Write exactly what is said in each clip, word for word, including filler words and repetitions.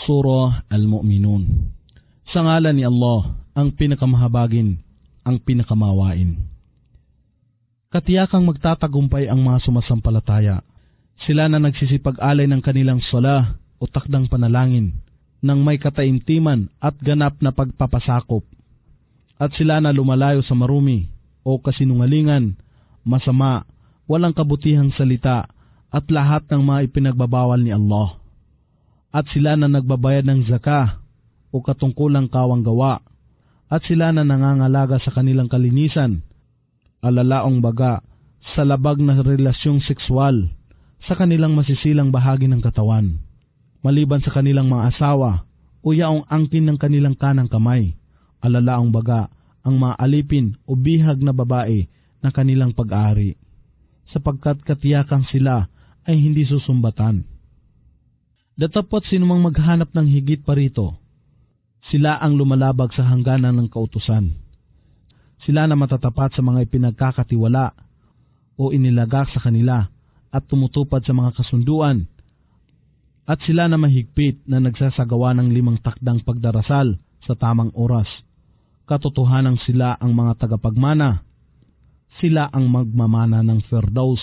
Surah Al-Mu'minun. Sa ngalan ni Allah, ang pinakamahabagin, ang pinakamawain. Katiyakang magtatagumpay ang mga sumasampalataya. Sila na nagsisipag-alay ng kanilang sala o takdang panalangin ng may kataimtiman at ganap na pagpapasakop. At sila na lumalayo sa marumi o kasinungalingan, masama, walang kabutihang salita at lahat ng mga ipinagbabawal ni Allah. At sila na nagbabayad ng zakah o katungkulang kawang gawa, at sila na nangangalaga sa kanilang kalinisan, alalaong baga, sa labag na relasyong sexual, sa kanilang masisilang bahagi ng katawan, maliban sa kanilang mga asawa, o yaong angkin ng kanilang kanang kamay, alalaong baga, ang mga alipin o bihag na babae na kanilang pag-aari, sapagkat katiyakang sila ay hindi susumbatan. Datapot sinumang maghanap ng higit pa rito, sila ang lumalabag sa hangganan ng kautusan. Sila na matatapat sa mga ipinagkakatiwala o inilagak sa kanila at tumutupad sa mga kasunduan. At sila na mahigpit na nagsasagawa ng limang takdang pagdarasal sa tamang oras. Katotohanan sila ang mga tagapagmana. Sila ang magmamana ng Firdaus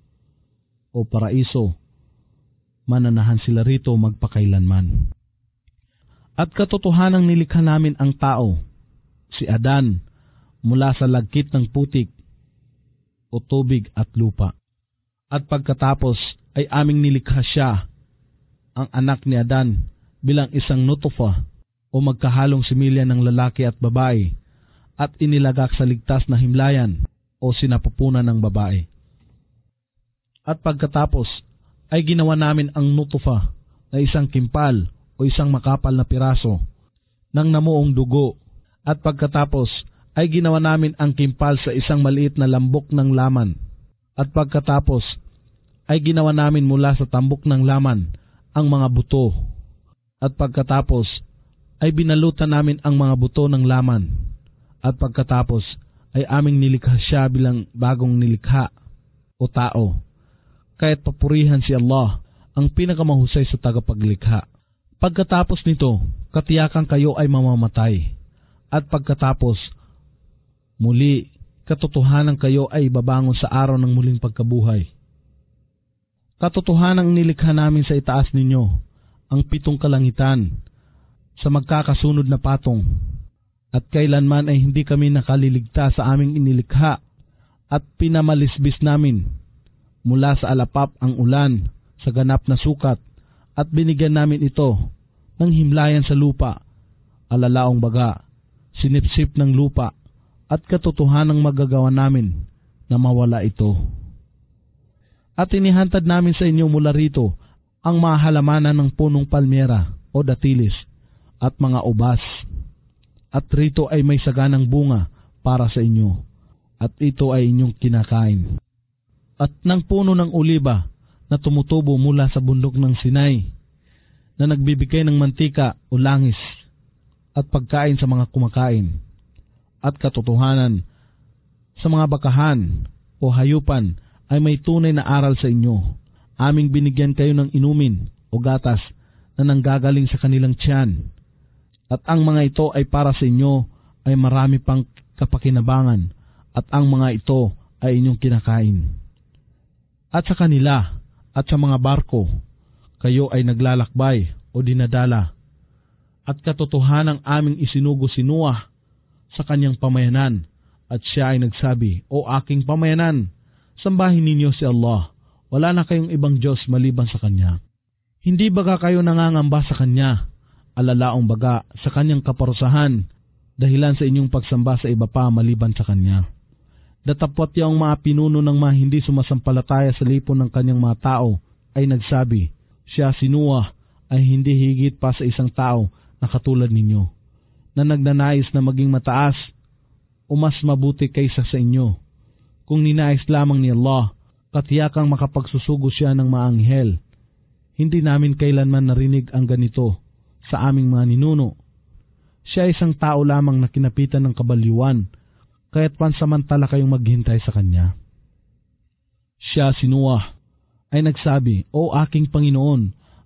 o paraiso. Mananahan sila rito magpakailanman. At katotohanang nilikha namin ang tao, si Adan, mula sa lagkit ng putik o tubig at lupa. At pagkatapos ay aming nilikha siya, ang anak ni Adan, bilang isang nutufa o magkahalong similya ng lalaki at babae, at inilagak sa ligtas na himlayan o sinapupunan ng babae. At pagkatapos ay ginawa namin ang nutufa na isang kimpal o isang makapal na piraso ng namuong dugo, at pagkatapos ay ginawa namin ang kimpal sa isang maliit na lambok ng laman, at pagkatapos ay ginawa namin mula sa tambok ng laman ang mga buto, at pagkatapos ay binalutan namin ang mga buto ng laman, at pagkatapos ay aming nilikha siya bilang bagong nilikha o tao. Kaya't papurihan si Allah, ang pinakamahusay sa tagapaglikha. Pagkatapos nito, katiyakan kayo ay mamamatay, at pagkatapos, muli, katotohanan kayo ay babangon sa araw ng muling pagkabuhay. Katotohanang nilikha namin sa itaas ninyo ang pitong kalangitan sa magkakasunod na patong, at kailanman ay hindi kami nakaliligtas sa aming inilikha, at pinamalisbis namin mula sa alapap ang ulan sa ganap na sukat, at binigyan namin ito ng himlayan sa lupa, alalaong baga, sinipsip ng lupa, at katotohanang magagawa namin na mawala ito. At inihantad namin sa inyo mula rito ang mga halamanan ng punong palmera o datilis at mga ubas, at rito ay may saganang bunga para sa inyo, at ito ay inyong kinakain. At ng puno ng oliba na tumutubo mula sa bundok ng Sinai, na nagbibigay ng mantika o langis at pagkain sa mga kumakain, at katotohanan sa mga bakahan o hayupan ay may tunay na aral sa inyo. Aming binigyan kayo ng inumin o gatas na nanggagaling sa kanilang tiyan, at ang mga ito ay para sa inyo ay marami pang kapakinabangan, at ang mga ito ay inyong kinakain. At sa kanila at sa mga barko, kayo ay naglalakbay o dinadala, at katotohanang aming isinugo si Noah sa kanyang pamayanan, at siya ay nagsabi, O aking pamayanan, sambahin ninyo si Allah, wala na kayong ibang Diyos maliban sa Kanya. Hindi baga kayo nangangamba sa Kanya, alalaong baga sa Kanyang kaparusahan, dahilan sa inyong pagsamba sa iba pa maliban sa Kanya. Datapwat yung mga pinuno ng mga hindi sumasampalataya sa lipon ng kanyang mga tao ay nagsabi, siya si Noah ay hindi higit pa sa isang tao na katulad ninyo, na nagnanais na maging mataas o mas mabuti kaysa sa inyo. Kung ninais lamang ni Allah, katiyakang makapagsusugo siya ng mga anghel. Hindi namin kailanman narinig ang ganito sa aming mga ninuno. Siya isang tao lamang na kinapitan ng kabaliwan, kaya't pansamantala kayong maghintay sa kanya. Siya si Noah ay nagsabi, O aking Panginoon,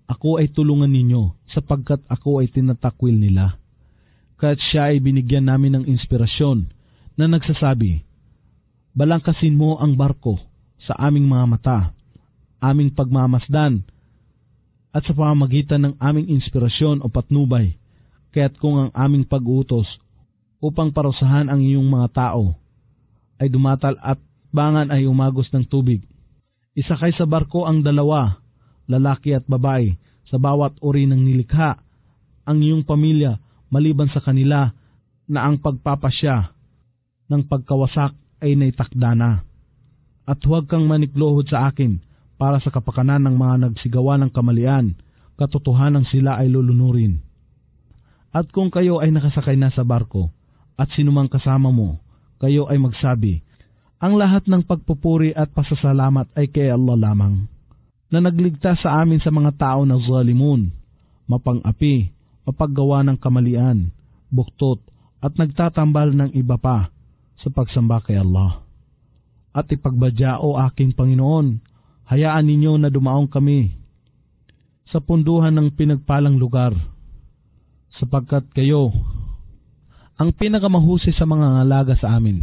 ako ay tulungan ninyo sapagkat ako ay tinatakwil nila. Kaya't siya ay binigyan namin ng inspirasyon na nagsasabi, balangkasin mo ang barko sa aming mga mata, aming pagmamasdan, at sa pamamagitan ng aming inspirasyon o patnubay, kaya't kung ang aming pag-utos upang parusahan ang iyong mga tao ay dumatal at bangan ay umagos ng tubig, isakay sa barko ang dalawa, lalaki at babae, sa bawat uri ng nilikha, ang iyong pamilya maliban sa kanila na ang pagpapasya ng pagkawasak ay naitakda na. At huwag kang maniklohod sa akin para sa kapakanan ng mga nagsigawa ng kamalian, katotohanan sila ay lulunurin. At kung kayo ay nakasakay na sa barko at sinumang kasama mo, kayo ay magsabi, ang lahat ng pagpupuri at pasasalamat ay kay Allah lamang, na nagligtas sa amin sa mga tao na zalimun, mapang-api, mapaggawa ng kamalian, buktot, at nagtatambal ng iba pa sa pagsamba kay Allah. At ipagbadya, o aking Panginoon, hayaan ninyo na dumaong kami sa punduhan ng pinagpalang lugar, sapagkat kayo ang pinakamahusay sa mga ngalaga sa amin.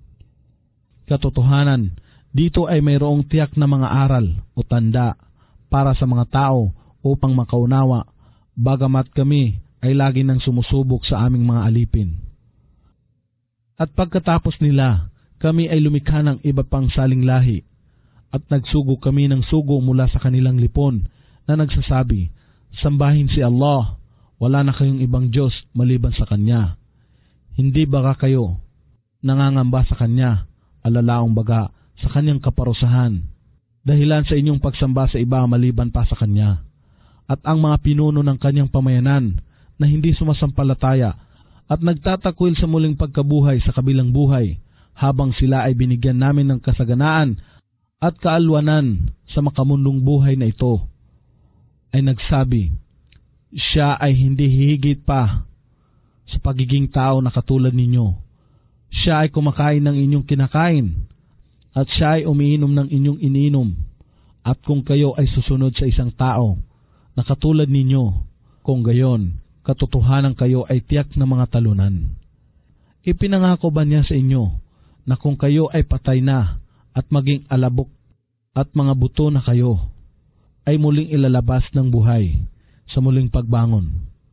Katotohanan, dito ay mayroong tiyak na mga aral o tanda para sa mga tao upang makaunawa, bagamat kami ay lagi nang sumusubok sa aming mga alipin. At pagkatapos nila, kami ay lumikha ng iba pang saling lahi, at nagsugo kami ng sugo mula sa kanilang lipon na nagsasabi, sambahin si Allah, wala na kayong ibang Diyos maliban sa Kanya. Hindi ba kayo nangangamba sa Kanya, alalaong baga sa Kanyang kaparusahan, dahilan sa inyong pagsamba sa iba maliban pa sa Kanya? At ang mga pinuno ng Kanyang pamayanan na hindi sumasampalataya at nagtatakwil sa muling pagkabuhay sa kabilang buhay, habang sila ay binigyan namin ng kasaganaan at kaalwanan sa makamundong buhay na ito, ay nagsabi, siya ay hindi hihigit pa sa pagiging tao na katulad ninyo. Siya ay kumakain ng inyong kinakain, at siya ay umiinom ng inyong iniinom. At kung kayo ay susunod sa isang tao na katulad ninyo, kung gayon, katotohanan kayo ay tiyak na mga talunan. Ipinangako ba niya sa inyo na kung kayo ay patay na at maging alabok at mga buto na kayo, ay muling ilalabas ng buhay sa muling pagbangon?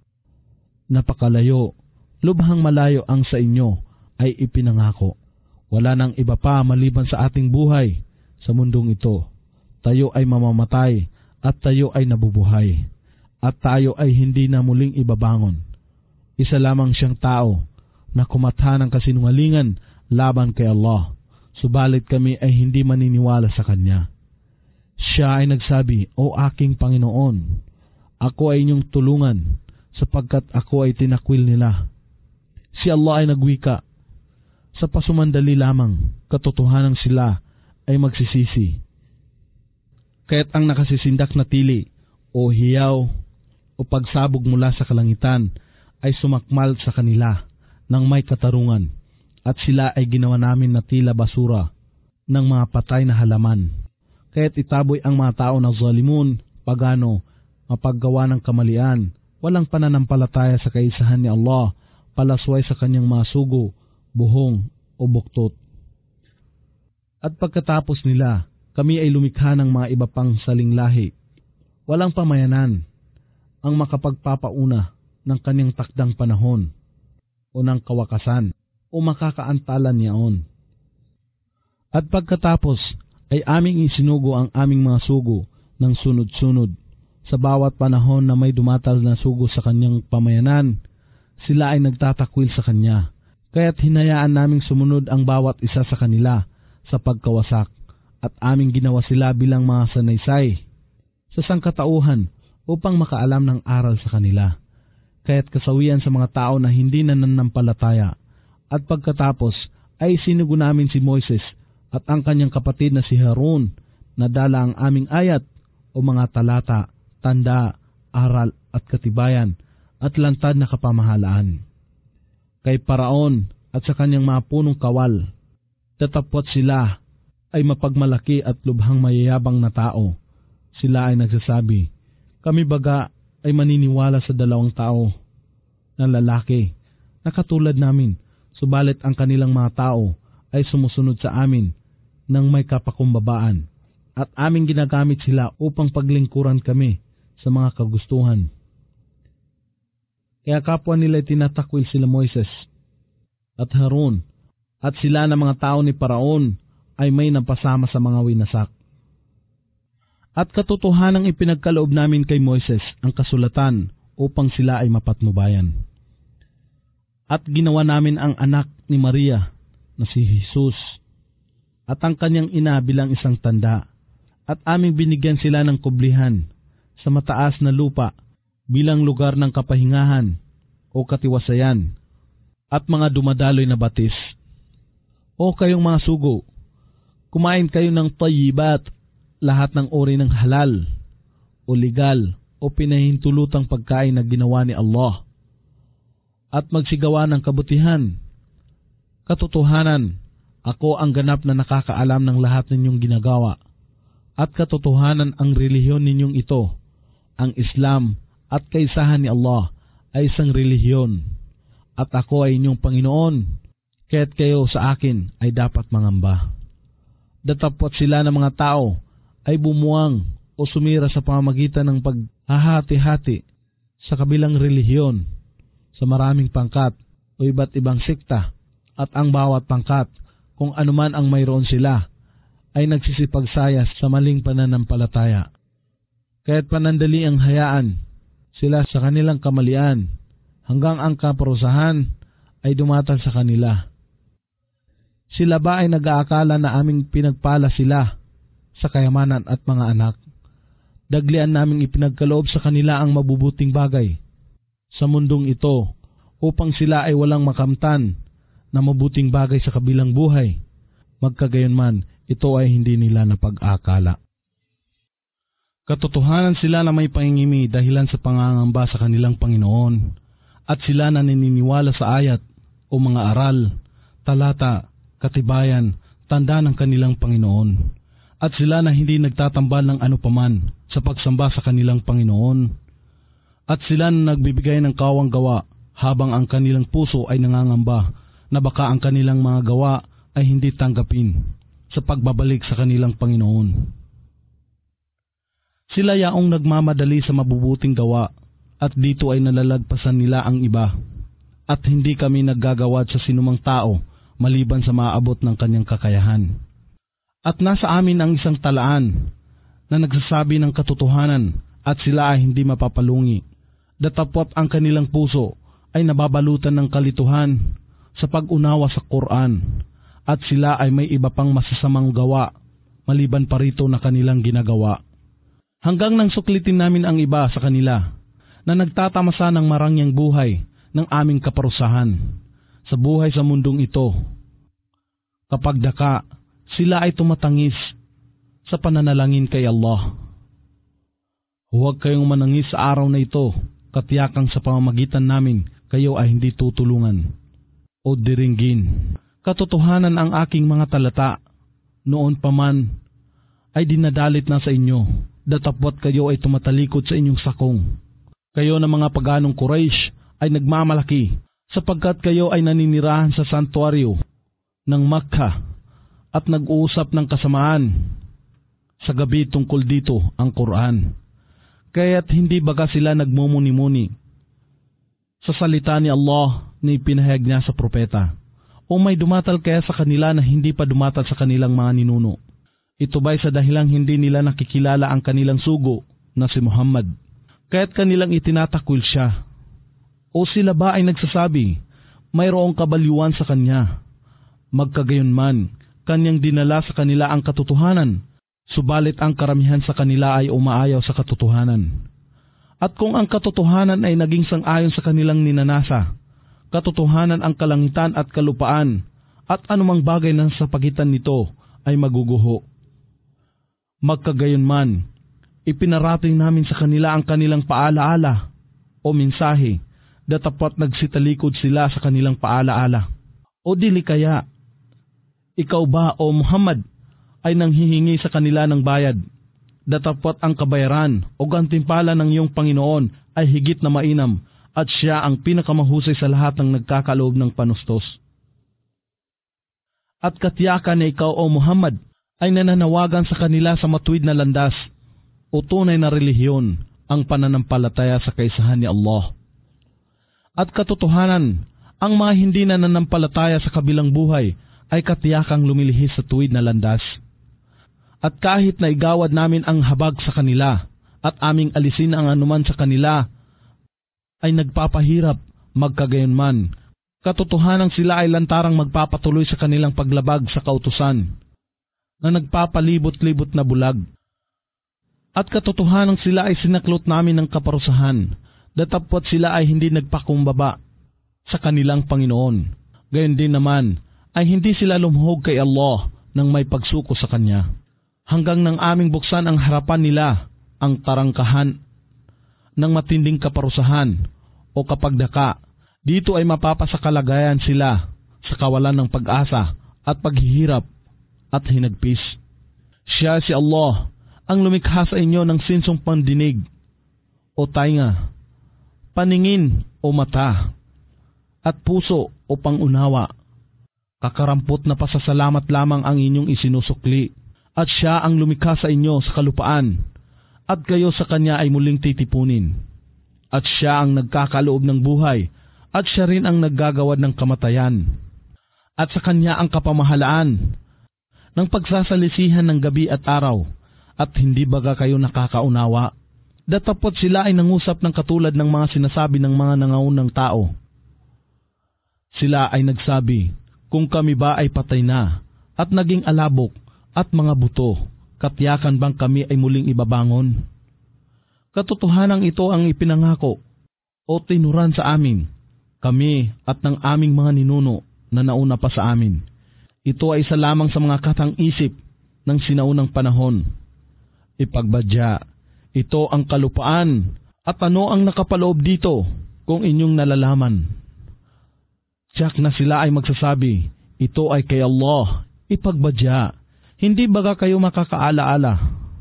Napakalayo, lubhang malayo ang sa inyo ay ipinangako. Wala nang iba pa maliban sa ating buhay sa mundong ito. Tayo ay mamamatay at tayo ay nabubuhay, at tayo ay hindi na muling ibabangon. Isa lamang siyang tao na kumatha ng kasinungalingan laban kay Allah, subalit kami ay hindi maniniwala sa Kanya. Siya ay nagsabi, o aking Panginoon, ako ay inyong tulungan sapagkat ako ay tinakwil nila. Si Allah ay nagwika, sa pasumandali lamang, katotohanan sila ay magsisisi. Kaya't ang nakasisindak na tili, o hiyaw, o pagsabog mula sa kalangitan, ay sumakmal sa kanila ng may katarungan, at sila ay ginawa namin na tila basura ng mga patay na halaman. Kaya't itaboy ang mga tao na zalimun, pagano, mapaggawa ng kamalian, walang pananampalataya sa kaisahan ni Allah, palasway sa Kanyang mga sugo, buhong o buktot. At pagkatapos nila, kami ay lumikha ng mga iba pang saling lahi. Walang pamayanan ang makapagpapauna ng Kanyang takdang panahon o ng kawakasan o makakaantalan niyaon. At pagkatapos ay aming isinugo ang aming mga sugo ng sunod-sunod sa bawat panahon na may dumatal na sugo sa Kanyang pamayanan. Sila ay nagtatakwil sa Kanya, kaya't hinayaan naming sumunod ang bawat isa sa kanila sa pagkawasak, at aming ginawa sila bilang mga sanaysay sa sangkatauhan upang makaalam ng aral sa kanila. Kaya't kasawian sa mga tao na hindi nananampalataya. At pagkatapos ay sinugo namin si Moises at ang kanyang kapatid na si Harun, na dala ang aming ayat o mga talata, tanda, aral at katibayan at lantad na kapamahalaan. Kay Paraon at sa kanyang mga punong kawal, tatapot sila ay mapagmalaki at lubhang mayayabang na tao. Sila ay nagsasabi, Kami baga ay maniniwala sa dalawang tao na lalaki na katulad namin, subalit ang kanilang mga tao ay sumusunod sa amin ng may kapakumbabaan at aming ginagamit sila upang paglingkuran kami sa mga kagustuhan. Kaya kapwa nila tinatakwil sila Moises at Harun at sila na mga tao ni Paraon ay may napasama sa mga winasak. At katotohanang ipinagkaloob namin kay Moises ang kasulatan upang sila ay mapatnubayan. At ginawa namin ang anak ni Maria na si Jesus at ang kanyang ina bilang isang tanda at aming binigyan sila ng kublihan sa mataas na lupa bilang lugar ng kapahingahan o katiwasayan at mga dumadaloy na batis. O kayong mga sugo, kumain kayo ng tayyibat, lahat ng uri ng halal o legal o pinahintulutang pagkain na ginawa ni Allah at magsigawa ng kabutihan. Katotohanan, ako ang ganap na nakakaalam ng lahat ninyong ginagawa at katotohanan ang relihiyon ninyong ito, ang Islam at kaisahan ni Allah ay isang relihiyon at ako ay inyong Panginoon, kaya't kayo sa akin ay dapat mangamba. Datapwat sila ng mga tao ay bumuwang o sumira sa pamamagitan ng paghahati-hati sa kabilang relihiyon sa maraming pangkat o iba't ibang sekta at ang bawat pangkat kung anuman ang mayroon sila ay nagsisipagsaya sa maling pananampalataya. Kaya't panandali ang hayaan sila sa kanilang kamalian hanggang ang kaparusahan ay dumatal sa kanila. Sila ba ay nag-aakala na aming pinagpala sila sa kayamanan at mga anak? Daglian naming ipinagkaloob sa kanila ang mabubuting bagay sa mundong ito upang sila ay walang makamtan na mabuting bagay sa kabilang buhay. Magkagayunman, ito ay hindi nila napag-akala. Katotohanan sila na may pangingimi dahilan sa pangangamba sa kanilang Panginoon at sila na naniniwala sa ayat o mga aral, talata, katibayan, tanda ng kanilang Panginoon at sila na hindi nagtatambal ng ano paman sa pagsamba sa kanilang Panginoon at sila na nagbibigay ng kawang gawa habang ang kanilang puso ay nangangamba na baka ang kanilang mga gawa ay hindi tanggapin sa pagbabalik sa kanilang Panginoon. Sila yaong nagmamadali sa mabubuting gawa at dito ay nalalagpasan nila ang iba at hindi kami naggagawad sa sinumang tao maliban sa maabot ng kanyang kakayahan. At nasa amin ang isang talaan na nagsasabi ng katotohanan at sila ay hindi mapapalungi. Datapwat ang kanilang puso ay nababalutan ng kalituhan sa pag-unawa sa Quran at sila ay may iba pang masasamang gawa maliban pa rito na kanilang ginagawa. Hanggang nang suklitin namin ang iba sa kanila na nagtatamasa ng marangyang buhay ng aming kaparusahan sa buhay sa mundong ito. Kapag daka, sila ay tumatangis sa pananalangin kay Allah. Huwag kayong manangis sa araw na ito, katiyakang sa pamamagitan namin kayo ay hindi tutulungan o diringgin. Katotohanan ang aking mga talata noon pa man ay dinadalit na sa inyo, datapwat kayo ay tumatalikod sa inyong sakong. Kayo na mga paganong Quraysh ay nagmamalaki sapagkat kayo ay naninirahan sa santuaryo ng Makkah at nag-uusap ng kasamaan sa gabi tungkol dito ang Quran. Kaya't hindi baga sila nagmumuni-muni sa salita ni Allah na ipinahayag niya sa propeta, o may dumatal kaya sa kanila na hindi pa dumatal sa kanilang mga ninuno. Ito ba'y sa dahilang hindi nila nakikilala ang kanilang sugo na si Muhammad, kaya't kanilang itinatakwil siya? O sila ba ay nagsasabi, mayroong kabaliwan sa kanya? Magkagayunman, kanyang dinala sa kanila ang katotohanan, subalit ang karamihan sa kanila ay umaayaw sa katotohanan. At kung ang katotohanan ay naging sang-ayon sa kanilang ninanasa, katotohanan ang kalangitan at kalupaan, at anumang bagay na sa pagitan nito ay maguguho. Magkagayunman, ipinarating namin sa kanila ang kanilang paalaala o mensahe, datapwat nagsitalikod sila sa kanilang paalaala. O dili kaya, ikaw ba o Muhammad ay nanghihingi sa kanila ng bayad datapot ang kabayaran o gantimpala ng iyong Panginoon ay higit na mainam at siya ang pinakamahusay sa lahat ng nagkakaloob ng panustos. At katiyakan na ikaw o Muhammad ay nananawagan sa kanila sa matuwid na landas o tunay na relihiyon, ang pananampalataya sa kaisahan ni Allah. At katotohanan, ang mga hindi nananampalataya sa kabilang buhay ay katiyakang lumilihis sa tuwid na landas. At kahit na igawad namin ang habag sa kanila at aming alisin ang anuman sa kanila, ay nagpapahirap magkagayunman. Katotohanan sila ay lantarang magpapatuloy sa kanilang paglabag sa kautusan na nagpapalibot-libot na bulag. At katotohanan sila ay sinaklot namin ng kaparusahan, datapwat sila ay hindi nagpakumbaba sa kanilang Panginoon. Gayon din naman ay hindi sila lumuhog kay Allah nang may pagsuko sa Kanya. Hanggang nang aming buksan ang harapan nila ang tarangkahan ng matinding kaparusahan o kapagdaka, dito ay mapapasakalagayan sila sa kawalan ng pag-asa at paghihirap at hinagpis. Siya si Allah ang lumikha sa inyo ng sinsong pandinig o tainga, paningin o mata, at puso o pangunawa. Kakarampot na pasasalamat lamang ang inyong isinusukli, at siya ang lumikha sa inyo sa kalupaan, at kayo sa kanya ay muling titipunin. At siya ang nagkakaloob ng buhay, at siya rin ang naggagawad ng kamatayan. At sa kanya ang kapamahalaan ng pagsasalisihan ng gabi at araw, at hindi baga kayo nakakaunawa? Datapot sila ay nangusap ng katulad ng mga sinasabi ng mga nangaunang tao. Sila ay nagsabi, kung kami ba ay patay na, at naging alabok, at mga buto, katiyakan bang kami ay muling ibabangon? Katotohanan ito ang ipinangako o tinuran sa amin, kami at ng aming mga ninuno na nauna pa sa amin. Ito ay isa lamang sa mga katang-isip ng sinaunang panahon. Ipagbadya, ito ang kalupaan, at ano ang nakapaloob dito kung inyong nalalaman? Tiyak na sila ay magsasabi, ito ay kay Allah. Ipagbadya, hindi baga kayo makakaala-ala?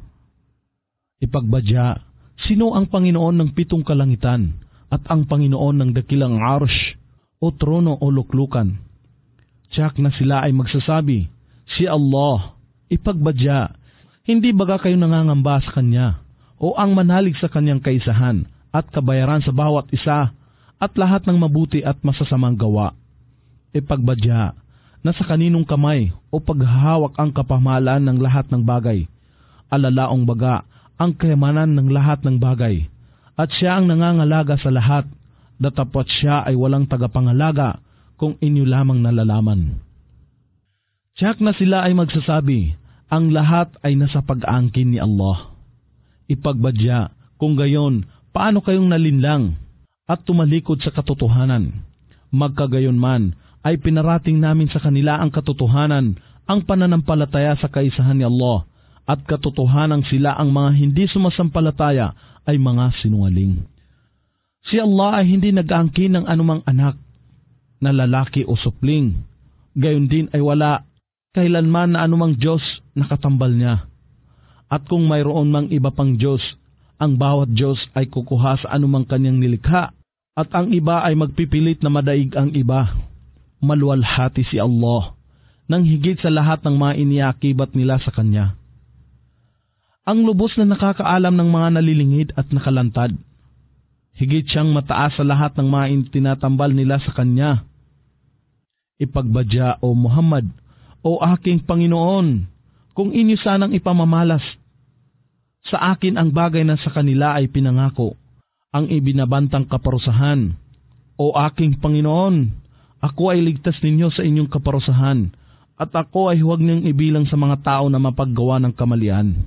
Ipagbadya, sino ang Panginoon ng pitong kalangitan at ang Panginoon ng dakilang arsh o trono o luklukan? Tiyak na sila ay magsasabi, si Allah. Ipagbadya, hindi baga kayo nangangamba sa Kanya o ang manalig sa Kanyang kaisahan at kabayaran sa bawat isa at lahat ng mabuti at masasamang gawa? Ipagbadya, na sa kaninong kamay o paghahawak ang kapamahalaan ng lahat ng bagay, alalaong baga ang kayamanan ng lahat ng bagay, at siya ang nangangalaga sa lahat, datapwat siya ay walang tagapangalaga kung inyo lamang nalalaman. Tiyak na sila ay magsasabi, ang lahat ay nasa pag-aangkin ni Allah. Ipagbadya, kung gayon, paano kayong nalinlang at tumalikod sa katotohanan? Magkagayon man, ay pinarating namin sa kanila ang katotohanan, ang pananampalataya sa kaisahan ni Allah, at katotohanan sila ang mga hindi sumasampalataya ay mga sinungaling. Si Allah ay hindi nag-aangkin ng anumang anak, na lalaki o supling. Gayon din ay wala kailanman na anumang Diyos na katambal niya. At kung mayroon mang iba pang Diyos, ang bawat Diyos ay kukuha sa anumang kanyang nilikha, at ang iba ay magpipilit na madaig ang iba. Maluwalhati si Allah, nang higit sa lahat ng mga iniakibat nila sa Kanya. Ang lubos na nakakaalam ng mga nalilingid at nakalantad. Higit siyang mataas sa lahat ng mga tinatambal nila sa Kanya. Ipagbadya, O Muhammad, O aking Panginoon, kung inyo sanang ipamamalas sa akin ang bagay na sa kanila ay pinangako, ang ibinabantang kaparusahan. O aking Panginoon, ako ay ligtas ninyo sa inyong kaparusahan, at ako ay huwag niyong ibilang sa mga tao na mapaggawa ng kamalian.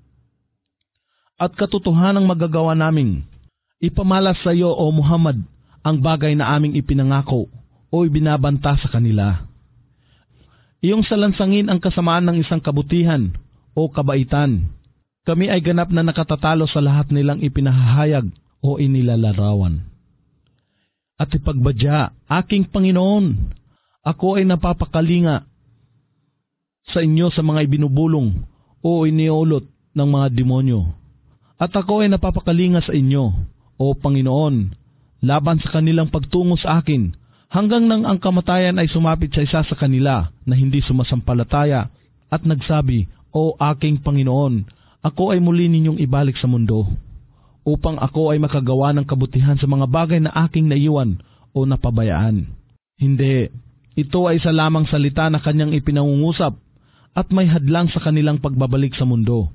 At katotohanang magagawa namin, ipamalas sa iyo, O Muhammad, ang bagay na aming ipinangako o ibinabanta sa kanila. Iyong salansangin ang kasamaan ng isang kabutihan o kabaitan. Kami ay ganap na nakatatalo sa lahat nilang ipinahahayag o inilalarawan. At ipagbadya, aking Panginoon, ako ay napapakalinga sa inyo sa mga ibinubulong o iniulot ng mga demonyo. At ako ay napapakalinga sa inyo, O Panginoon, laban sa kanilang pagtungo sa akin, hanggang nang ang kamatayan ay sumapit sa isa sa kanila na hindi sumasampalataya at nagsabi, O aking Panginoon, ako ay muli ninyong ibalik sa mundo, upang ako ay makagawa ng kabutihan sa mga bagay na aking naiwan o napabayaan. Hindi, ito ay isa lamang salita na kanyang ipinangungusap at may hadlang sa kanilang pagbabalik sa mundo.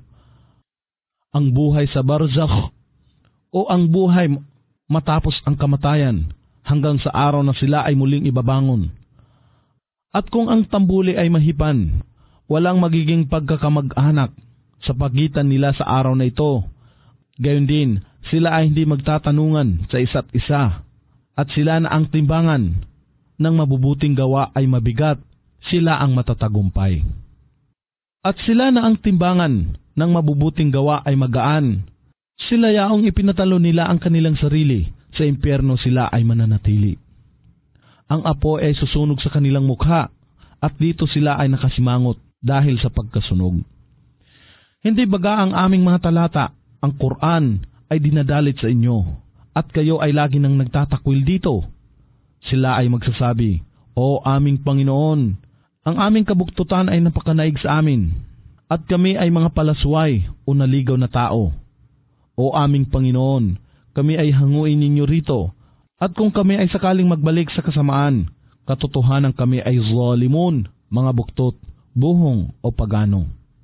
Ang buhay sa barzakh o ang buhay matapos ang kamatayan hanggang sa araw na sila ay muling ibabangon. At kung ang tambuli ay mahipan, walang magiging pagkakamag-anak sa pagitan nila sa araw na ito. Gayon din, sila ay hindi magtatanungan sa isa't isa, at sila na ang timbangan ng mabubuting gawa ay mabigat, sila ang matatagumpay. At sila na ang timbangan ng mabubuting gawa ay magaan, sila yaong ipinatalo nila ang kanilang sarili, sa impyerno sila ay mananatili. Ang apoy ay susunog sa kanilang mukha, at dito sila ay nakasimangot dahil sa pagkasunog. Hindi baga ang aming mga talata, ang Quran, ay dinadalit sa inyo, at kayo ay lagi nang nagtatakwil dito? Sila ay magsasabi, O aming Panginoon, ang aming kabuktutan ay napakanaig sa amin, at kami ay mga palasway o naligaw na tao. O aming Panginoon, kami ay hanguin ninyo rito, at kung kami ay sakaling magbalik sa kasamaan, katotohanan kami ay zalimun, mga buktot, buhong o pagano.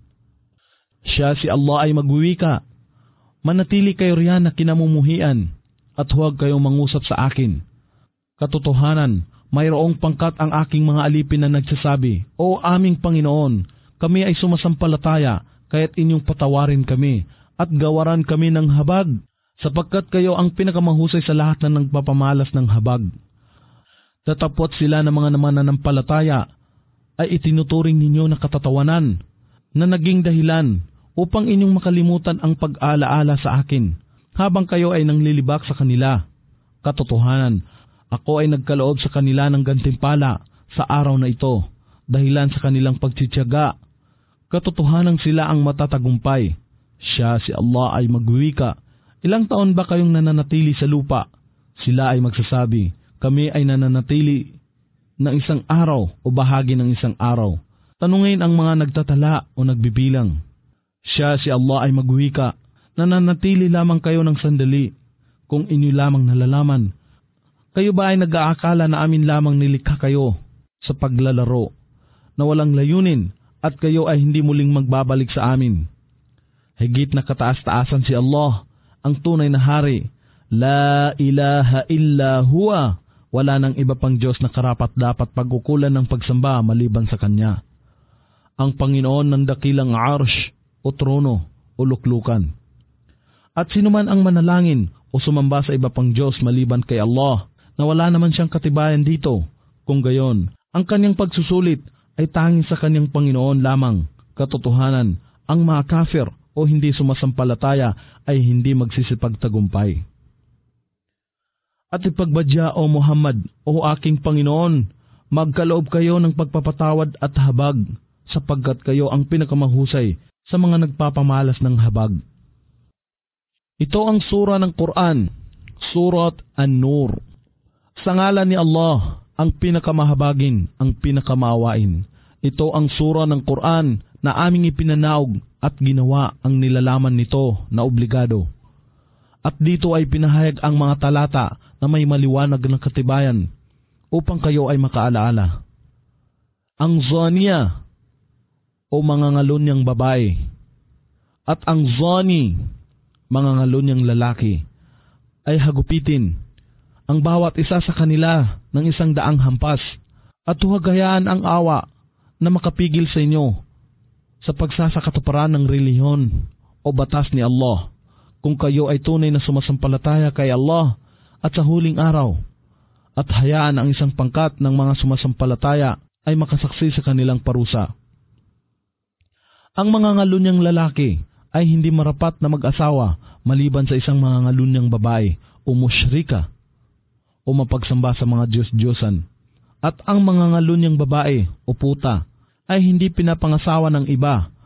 Siya si Allah ay magwiwika, manatili kayo riyan na kinamumuhian, at huwag kayong mangusap sa akin. Katotohanan, mayroong pangkat ang aking mga alipin na nagsasabi, O aming Panginoon, kami ay sumasampalataya, kaya't inyong patawarin kami, at gawaran kami ng habag, sapagkat kayo ang pinakamahusay sa lahat na nagpapamalas ng habag. Tatapot sila ng mga mananampalataya, ay itinuturing ninyo na katatawanan, na naging dahilan, upang inyong makalimutan ang pag-alaala sa akin, habang kayo ay nanglilibak sa kanila. Katotohanan, ako ay nagkaloob sa kanila ng gantimpala sa araw na ito, dahilan sa kanilang pagtsitsaga. Katotohanan sila ang matatagumpay. Siya si Allah ay magwiwika, ilang taon ba kayong nananatili sa lupa? Sila ay magsasabi, kami ay nananatili ng isang araw o bahagi ng isang araw. Tanungin ang mga nagtatala o nagbibilang. Siya si Allah ay magwika, nananatili lamang kayo ng sandali, kung inyo lamang nalalaman. Kayo ba ay nag-aakala na amin lamang nilikha kayo sa paglalaro, na walang layunin, at kayo ay hindi muling magbabalik sa amin? Higit na kataas-taasan si Allah, ang tunay na hari. La ilaha illa huwa, wala nang iba pang Diyos na karapat dapat pagkukulan ng pagsamba maliban sa Kanya. Ang Panginoon ng dakilang arsh o trono o luklukan. At sino man ang manalangin o sumamba sa iba pang Diyos maliban kay Allah, na wala naman siyang katibayan dito, kung gayon, ang kanyang pagsusulit ay tanging sa kanyang Panginoon lamang. Katotohanan, ang mga kafir o hindi sumasampalataya ay hindi magsisipagtagumpay. At ipagbadya, O Muhammad, O aking Panginoon, magkaloob kayo ng pagpapatawad at habag, sapagkat kayo ang pinakamahusay sa mga nagpapamalas ng habag. Ito ang sura ng Quran, Surat An-Nur. Sa ngalan ni Allah, ang pinakamahabagin, ang pinakamaawain. Ito ang sura ng Quran na aming ipinanaog at ginawa ang nilalaman nito na obligado. At dito ay pinahayag ang mga talata na may maliwanag ng katibayan upang kayo ay makaalaala. Ang zaniya o mga ngalunyang babae at ang zani, mga ngalunyang lalaki, ay hagupitin ang bawat isa sa kanila ng isang daang hampas, at huwag hayaan ang awa na makapigil sa inyo sa pagsasakatuparan ng relihiyon o batas ni Allah, kung kayo ay tunay na sumasampalataya kay Allah at sa huling araw, at hayaan ang isang pangkat ng mga sumasampalataya ay makasaksi sa kanilang parusa. Ang mga ngalunyang lalaki ay hindi marapat na mag-asawa maliban sa isang mga ngalunyang babae o musyrika o mapagsamba sa mga Diyos-Diyosan. At ang mga ngalunyang babae o puta ay hindi pinapangasawa ng iba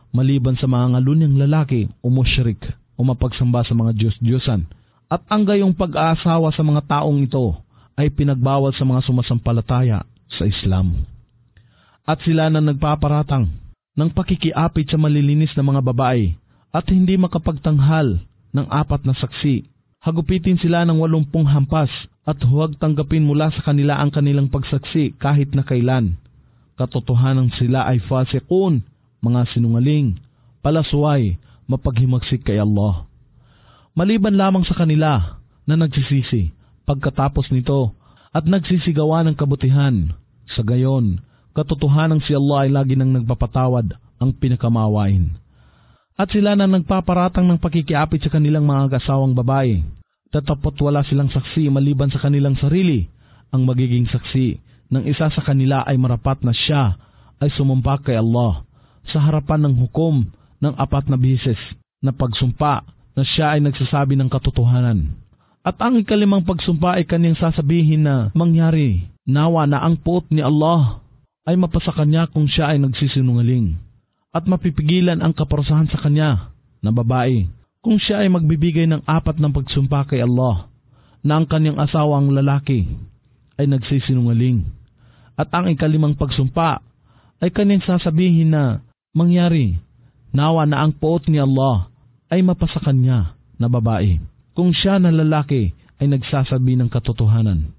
maliban sa mga ngalunyang lalaki o musyrik o mapagsamba sa mga Diyos-Diyosan. At ang gayong pag-aasawa sa mga taong ito ay pinagbawal sa mga sumasampalataya sa Islam. At sila na nagpaparatang ng pakikiapit sa malilinis na mga babae at hindi makapagtanghal ng apat na saksi. Hagupitin sila ng walumpung hampas at huwag tanggapin mula sa kanila ang kanilang pagsaksi kahit na kailan. Katotohanan sila ay fasiqun, mga sinungaling, palasway, mapaghimagsik kay Allah. Maliban lamang sa kanila na nagsisisi pagkatapos nito at nagsisigawa ng kabutihan. Sa gayon, katotohanan si Allah ay lagi nang nagpapatawad, ang pinakamawain. At sila na nagpaparatang ng pakikiapit sa kanilang mga asawang babae, tatapot wala silang saksi maliban sa kanilang sarili. Ang magiging saksi ng isa sa kanila ay marapat na siya ay sumumpa kay Allah sa harapan ng hukom ng apat na bisis na pagsumpa na siya ay nagsasabi ng katotohanan. At ang ikalimang pagsumpa ay kanyang sasabihin na mangyari, nawa na ang puot ni Allah ay mapasa kanya kung siya ay nagsisinungaling. At mapipigilan ang kaparusahan sa kanya na babae kung siya ay magbibigay ng apat ng pagsumpa kay Allah na ang kanyang asawang lalaki ay nagsisinungaling. At ang ikalimang pagsumpa ay kanyang sasabihin na mangyari, nawa na ang puot ni Allah ay mapasa kanya na babae kung siya na lalaki ay nagsasabi ng katotohanan.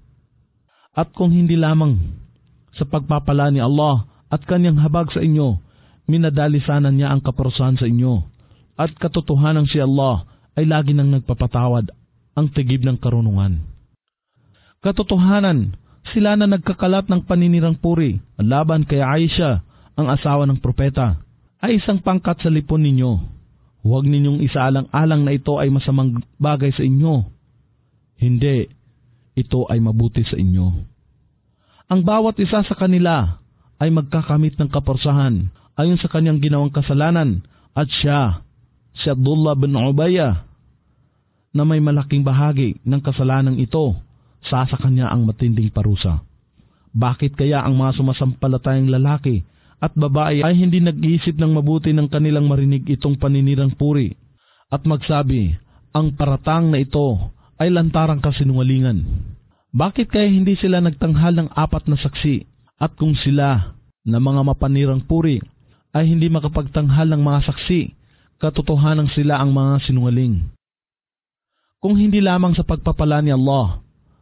At kung hindi lamang sa pagpapala ni Allah at kanyang habag sa inyo, minadalisanan niya ang kaparusahan sa inyo. At katotohanan si Allah ay lagi nang nagpapatawad, ang tigib ng karunungan. Katotohanan, sila na nagkakalat ng paninirang puri laban kay Aisha, ang asawa ng propeta, ay isang pangkat sa lipon ninyo. Huwag ninyong isaalang-alang na ito ay masamang bagay sa inyo. Hindi, ito ay mabuti sa inyo. Ang bawat isa sa kanila ay magkakamit ng kaparusahan ayon sa kanyang ginawang kasalanan, at siya, si Abdullah bin Ubayya, na may malaking bahagi ng kasalanang ito, sa sa kanya ang matinding parusa. Bakit kaya ang mga sumasampalatayang lalaki at babae ay hindi nag-iisip ng mabuti ng kanilang marinig itong paninirang puri at magsabi, ang paratang na ito ay lantarang kasinungalingan? Bakit kaya hindi sila nagtanghal ng apat na saksi? At kung sila na mga mapanirang puri ay hindi makapagtanghal ng mga saksi, katotohanan sila ang mga sinungaling. Kung hindi lamang sa pagpapala ni Allah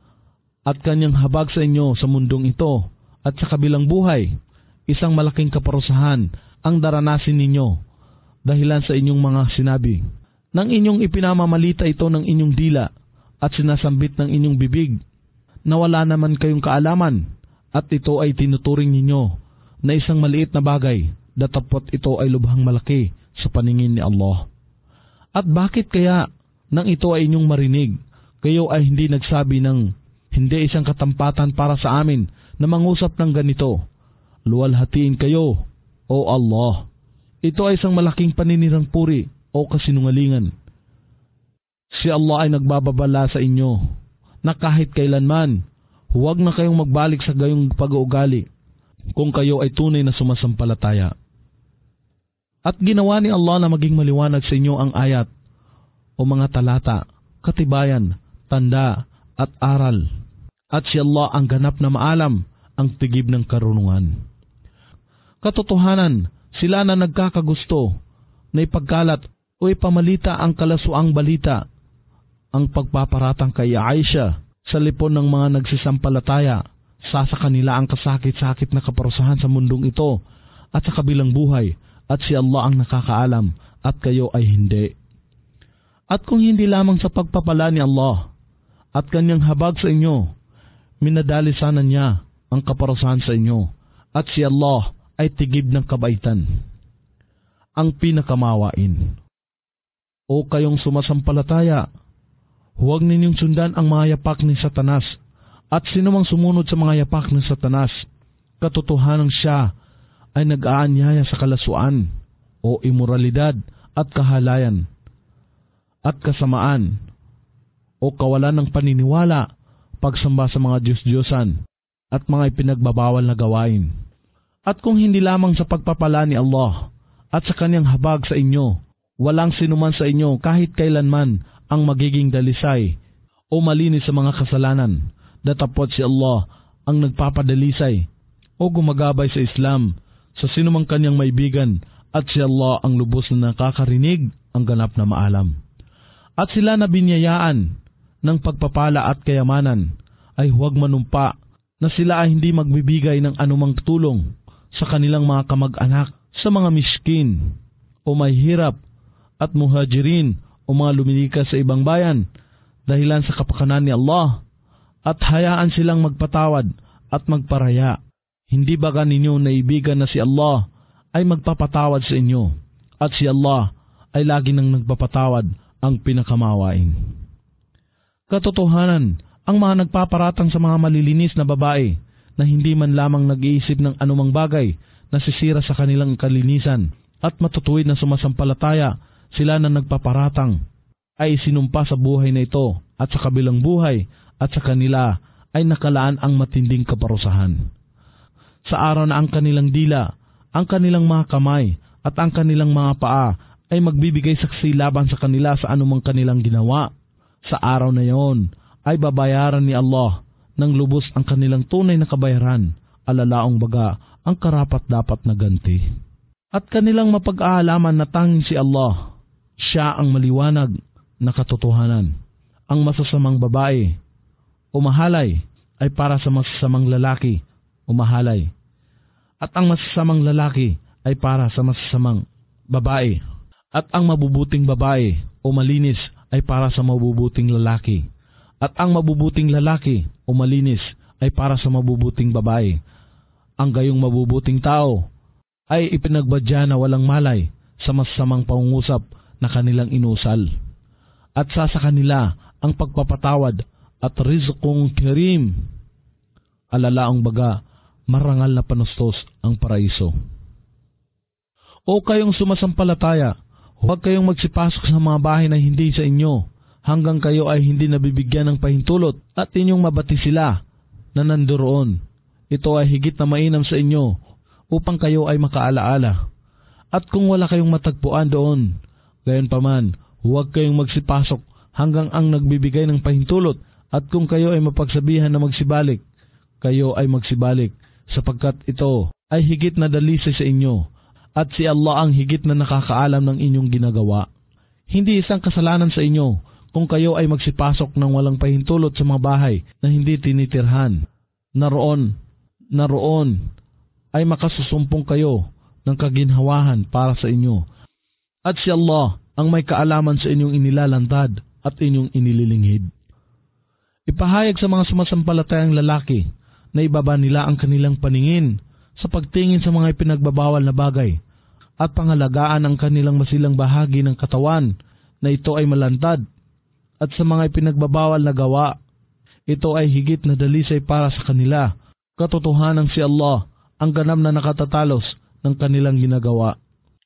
at kanyang habag sa inyo sa mundong ito at sa kabilang buhay, isang malaking kaparusahan ang daranasin ninyo dahilan sa inyong mga sinabi. Nang inyong ipinamamalita ito ng inyong dila at sinasambit ng inyong bibig, na wala naman kayong kaalaman, at ito ay tinuturing ninyo na isang maliit na bagay, datapot ito ay lubhang malaki sa paningin ni Allah. At bakit kaya nang ito ay inyong marinig, kayo ay hindi nagsabi ng hindi isang katampatan para sa amin na mangusap ng ganito? Luwalhatiin kayo, O Allah. Ito ay isang malaking paninirang puri o kasinungalingan. Si Allah ay nagbababala sa inyo na kahit kailanman, huwag na kayong magbalik sa gayong pag-uugali kung kayo ay tunay na sumasampalataya. At ginawa ni Allah na maging maliwanag sa inyo ang ayat o mga talata, katibayan, tanda at aral. At si Allah ang ganap na maalam, ang tigib ng karunungan. Katotohanan, sila na nagkakagusto na ipagkalat o ipamalita ang kalasuang balita, ang pagpaparatang kay Aisha sa lipon ng mga nagsisampalataya, sa sa kanila ang kasakit-sakit na kaparusahan sa mundong ito at sa kabilang buhay, at si Allah ang nakakaalam at kayo ay hindi. At kung hindi lamang sa pagpapala ni Allah at kanyang habag sa inyo, minadalisanan niya ang kaparusahan sa inyo, at si Allah ay tigib ng kabaitan, ang pinakamawain. O kayong sumasampalataya, huwag ninyong sundan ang mga yapak ni Satanas, at sinumang sumunod sa mga yapak ni Satanas, katotohanan siya ay nag-aanyaya sa kalasuan o imoralidad at kahalayan at kasamaan o kawalan ng paniniwala, pagsamba sa mga Diyos-Diyosan at mga ipinagbabawal na gawain. At kung hindi lamang sa pagpapala ni Allah at sa kanyang habag sa inyo. Walang sinuman sa inyo kahit kailanman ang magiging dalisay o malinis sa mga kasalanan. Datapot si Allah ang nagpapadalisay o gumagabay sa Islam sa sinumang kanyang maibigan, at si Allah ang lubos na nakakarinig, ang ganap na maalam. At sila na binyayaan ng pagpapala at kayamanan ay huwag manumpa na sila ay hindi magbibigay ng anumang tulong sa kanilang mga kamag-anak, sa mga miskin o may hirap at muhajirin o mga lumilikas sa ibang bayan dahilan sa kapakanan ni Allah, at hayaan silang magpatawad at magparaya. Hindi baga ninyo naibigan na si Allah ay magpapatawad sa inyo, at si Allah ay lagi nang nagpapatawad, ang pinakamawain. Katotohanan, ang mga nagpaparatang sa mga malilinis na babae na hindi man lamang nag-iisip ng anumang bagay na sisira sa kanilang kalinisan at matutuwid na sumasampalataya, sila na nagpaparatang ay sinumpa sa buhay na ito at sa kabilang buhay, at sa kanila ay nakalaan ang matinding kaparusahan. Sa araw na ang kanilang dila, ang kanilang mga kamay at ang kanilang mga paa ay magbibigay saksi laban sa kanila sa anumang kanilang ginawa, sa araw na yon ay babayaran ni Allah ng lubos ang kanilang tunay na kabayaran, alalaong baga ang karapat-dapat na ganti. At kanilang mapag-aalaman na tanging si Allah, siya ang maliwanag na katotohanan. Ang masasamang babae o mahalay ay para sa masasamang lalaki o mahalay, at ang masasamang lalaki ay para sa masasamang babae, at ang mabubuting babae o malinis ay para sa mabubuting lalaki, at ang mabubuting lalaki o malinis ay para sa mabubuting babae. Ang gayong mabubuting tao ay ipinagbadya na walang malay sa masasamang pangungusap na kanilang inusal, at sa sa kanila ang pagpapatawad at rizqong karim, alalaong baga marangal na panustos ang paraiso. O kayong sumasampalataya, huwag kayong magsipasok sa mga bahay na hindi sa inyo, hanggang kayo ay hindi nabibigyan ng pahintulot at inyong mabati sila na nandoon. Ito ay higit na mainam sa inyo upang kayo ay makaalaala. At kung wala kayong matagpuan doon, gayon paman, huwag kayong magsipasok hanggang ang nagbibigay ng pahintulot, at kung kayo ay mapagsabihan na magsibalik, kayo ay magsibalik, sapagkat ito ay higit na dalisay sa inyo, at si Allah ang higit na nakakaalam ng inyong ginagawa. Hindi isang kasalanan sa inyo kung kayo ay magsipasok ng walang pahintulot sa mga bahay na hindi tinitirhan. Naroon, naroon ay makasusumpong kayo ng kaginhawahan para sa inyo. At si Allah ang may kaalaman sa inyong inilalantad at inyong inililingid. Ipahayag sa mga sumasampalatayang lalaki na ibaba nila ang kanilang paningin sa pagtingin sa mga ipinagbabawal na bagay, at pangalagaan ang kanilang masilang bahagi ng katawan na ito ay malantad, at sa mga ipinagbabawal na gawa, ito ay higit na dalisay para sa kanila. Katotohanan si Allah ang ganam na nakatatalos ng kanilang ginagawa.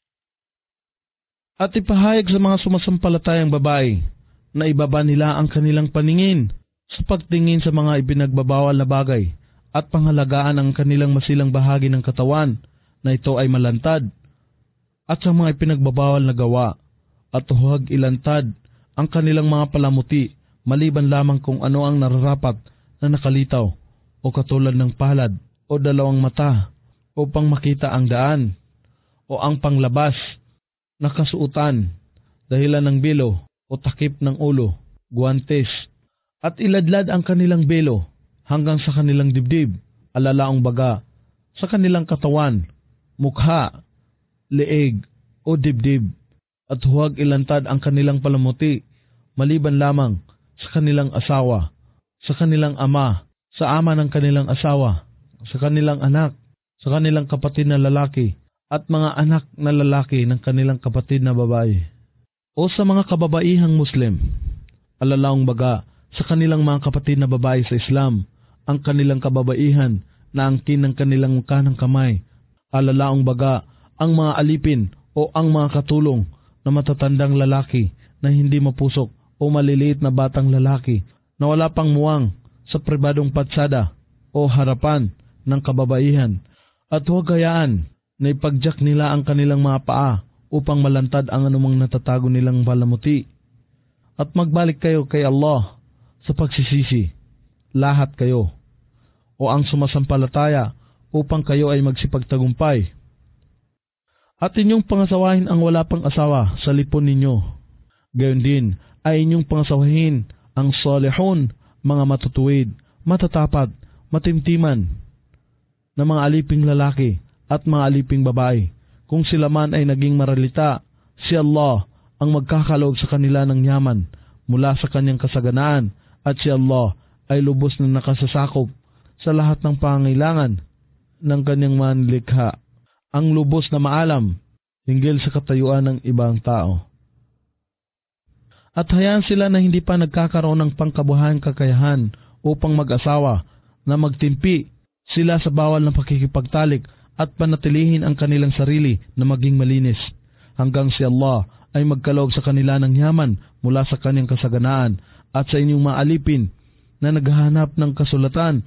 At ipahayag sa mga sumasampalatayang babae na ibaba nila ang kanilang paningin sa pagtingin sa mga ipinagbabawal na bagay, at pangalagaan ang kanilang masilang bahagi ng katawan na ito ay malantad, at sa mga ipinagbabawal na gawa, at huwag ilantad ang kanilang mga palamuti maliban lamang kung ano ang nararapat na nakalitaw o katulad ng palad o dalawang mata upang makita ang daan, o ang panglabas na kasuutan dahilan ng belo o takip ng ulo, guwantes, at iladlad ang kanilang belo hanggang sa kanilang dibdib, alalaong baga sa kanilang katawan, mukha, leeg o dibdib, at huwag ilantad ang kanilang palamuti maliban lamang sa kanilang asawa, sa kanilang ama, sa ama ng kanilang asawa, sa kanilang anak, sa kanilang kapatid na lalaki, at mga anak na lalaki ng kanilang kapatid na babae, o sa mga kababaihang Muslim, alalaong baga sa kanilang mga kapatid na babae sa Islam, ang kanilang kababaihan na angkin ng kanilang kanang kamay, alalaong baga ang mga alipin o ang mga katulong na matatandang lalaki na hindi mapusok o maliliit na batang lalaki na wala pang muwang sa pribadong patsada o harapan ng kababaihan, at huwag hayaan na ipagdiyak nila ang kanilang mga paa upang malantad ang anumang natatago nilang balamuti. At magbalik kayo kay Allah sa pagsisisi, lahat kayo, o ang sumasampalataya upang kayo ay magsipagtagumpay. At inyong pangasawahin ang wala pang asawa sa lipon ninyo. Gayon din ay inyong pangasawahin ang salihun, mga matutuwid, matatapat, matimtiman, na mga aliping lalaki at mga aliping babae. Kung sila man ay naging maralita, si Allah ang magkakaloob sa kanila ng yaman mula sa kanyang kasaganaan, at si Allah ay lubos na nakasasakop sa lahat ng pangangailangan ng kanyang manlikha, ang lubos na maalam hinggil sa katayuan ng ibang tao. At hayaan sila na hindi pa nagkakaroon ng pangkabuhayan kakayahan upang mag-asawa na magtimpi sila sa bawal ng pakikipagtalik at panatilihin ang kanilang sarili na maging malinis, hanggang si Allah ay magkaloob sa kanila ng yaman mula sa kanyang kasaganaan. At sa inyong maalipin na naghahanap ng kasulatan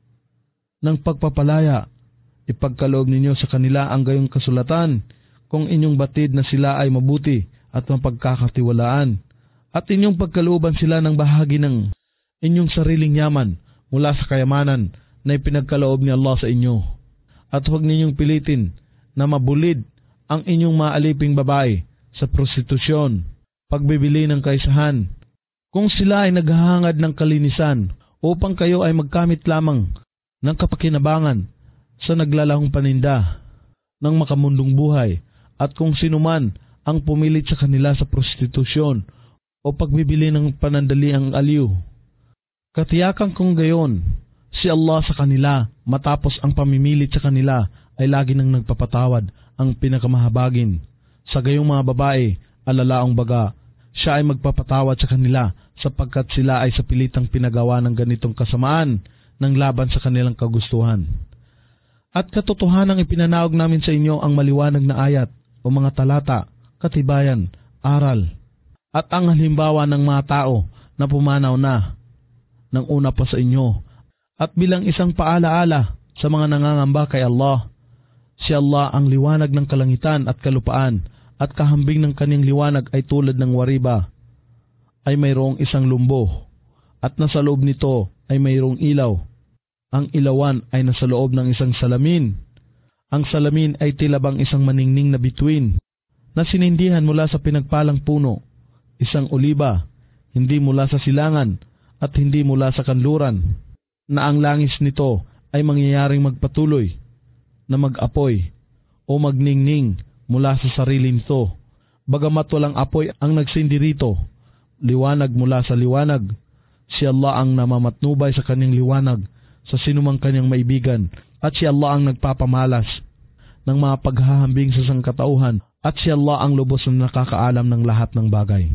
ng pagpapalaya, ipagkaloob ninyo sa kanila ang gayong kasulatan kung inyong batid na sila ay mabuti at mapagkakatiwalaan. At inyong pagkalooban sila ng bahagi ng inyong sariling yaman mula sa kayamanan na ipinagkaloob ni Allah sa inyo. At huwag ninyong pilitin na mabulid ang inyong maaliping babae sa prostitusyon, pagbibili ng kaisahan, kung sila ay naghahangad ng kalinisan upang kayo ay magkamit lamang ng kapakinabangan sa naglalahong paninda ng makamundong buhay, at kung sino man ang pumilit sa kanila sa prostitusyon o pagbibili ng panandaliang aliw. Katiyakan kung gayon, si Allah sa kanila matapos ang pamimilit sa kanila ay lagi nang nagpapatawad, ang pinakamahabagin. Sa gayong mga babae, alalaong baga, siya ay magpapatawad sa kanila sapagkat sila ay sa pilitang pinagawa ng ganitong kasamaan ng laban sa kanilang kagustuhan. At katotohanang ipinanaog namin sa inyo ang maliwanag na ayat o mga talata, katibayan, aral, at ang halimbawa ng mga tao na pumanaw na ng una pa sa inyo, at bilang isang paalaala sa mga nangangamba kay Allah. Si Allah ang liwanag ng kalangitan at kalupaan, at kahambing ng kanyang liwanag ay tulad ng wariba, ay mayroong isang lumbo, at nasa loob nito ay mayroong ilaw. Ang ilawan ay nasa loob ng isang salamin. Ang salamin ay tila bang isang maningning na bituin na sinindihan mula sa pinagpalang puno, isang oliba, hindi mula sa silangan at hindi mula sa kanluran, na ang langis nito ay mangyayaring magpatuloy na mag-apoy o magningning mula sa sarili nito. Bagamat walang apoy ang nagsindi rito, liwanag mula sa liwanag. Si Allah ang namamatnubay sa kanyang liwanag sa sinumang kanyang maibigan, at si Allah ang nagpapamalas ng mga paghahambing sa sangkatauhan, at si Allah ang lubos na nakakaalam ng lahat ng bagay.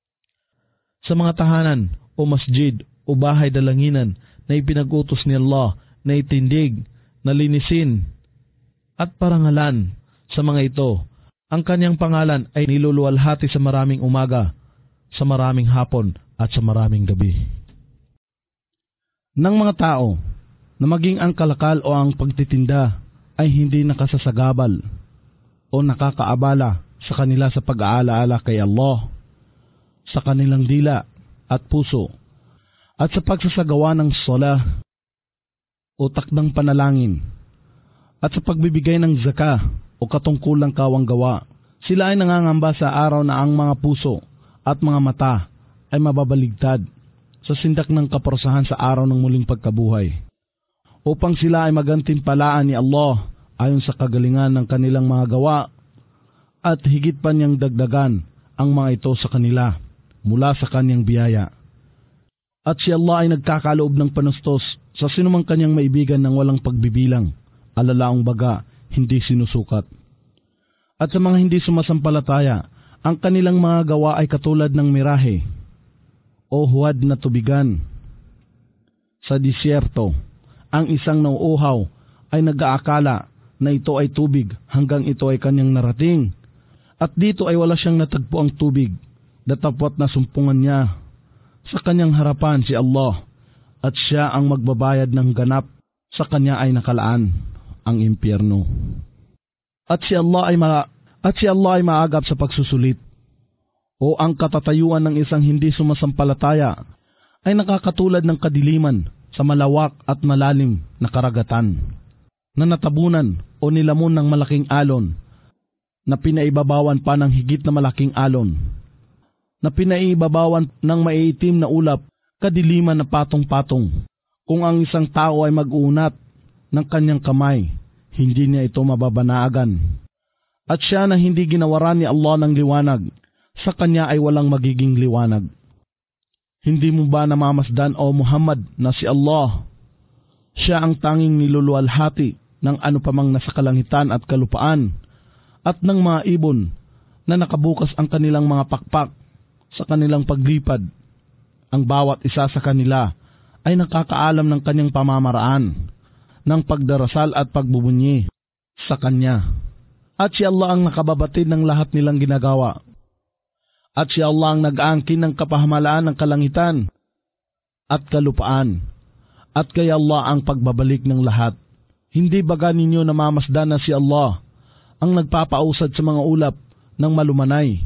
Sa mga tahanan o masjid o bahay dalanginan na ipinag-utos ni Allah na itindig, na linisin at parangalan sa mga ito, ang kanyang pangalan ay niluluwalhati sa maraming umaga, sa maraming hapon at sa maraming gabi. Ng mga tao na maging ang kalakal o ang pagtitinda ay hindi nakasasagabal o nakakaabala sa kanila sa pag-aalaala kay Allah, sa kanilang dila at puso, at sa pagsasagawa ng sala o takdang panalangin, at sa pagbibigay ng zaka o katungkulang kawanggawa. Sila ay nangangamba sa araw na ang mga puso at mga mata ay mababaligtad sa sindak ng kaparusahan sa araw ng muling pagkabuhay, upang sila ay magantimpalaan ni Allah ayon sa kagalingan ng kanilang mga gawa, at higit pa niyang dagdagan ang mga ito sa kanila mula sa kanyang biyaya. At si Allah ay nagkakaloob ng panustos sa sinumang kanyang maibigan ng walang pagbibilang, alalaong baga, hindi sinusukat. At sa mga hindi sumasampalataya, ang kanilang mga gawa ay katulad ng mirahe o huwad na tubigan sa disyerto. Ang isang nauuhaw ay nag-aakala na ito ay tubig hanggang ito ay kanyang narating. At dito ay wala siyang natagpo ang tubig, datapwat na sumpungan niya sa kanyang harapan si Allah, at siya ang magbabayad ng ganap. Sa kanya ay nakalaan ang impyerno. At si Allah ay ma at si Allah ay maagap sa pagsusulit. O ang katatayuan ng isang hindi sumasampalataya ay nakakatulad ng kadiliman sa malawak at malalim na karagatan na natabunan o nilamon ng malaking alon na pinaibabawan pa ng higit na malaking alon na pinaibabawan ng maiitim na ulap, kadiliman na patong-patong. Kung ang isang tao ay mag-uunat ng kanyang kamay, hindi niya ito mababanaagan. At siya na hindi ginawaran ni Allah ng liwanag, sa kanya ay walang magiging liwanag. Hindi mo ba namamasdan o Muhammad na si Allah? Siya ang tanging niluluwalhati ng ano pa mang nasa kalangitan at kalupaan at ng mga ibon na nakabukas ang kanilang mga pakpak sa kanilang paglipad. Ang bawat isa sa kanila ay nakakaalam ng kanyang pamamaraan ng pagdarasal at pagbubunyi sa kanya. At si Allah ang nakababatid ng lahat nilang ginagawa. At si Allah ang nag-aangkin ng kapahamalaan ng kalangitan at kalupaan. At kay Allah ang pagbabalik ng lahat. Hindi baga ninyo namamasdan na si Allah ang nagpapausad sa mga ulap ng malumanay?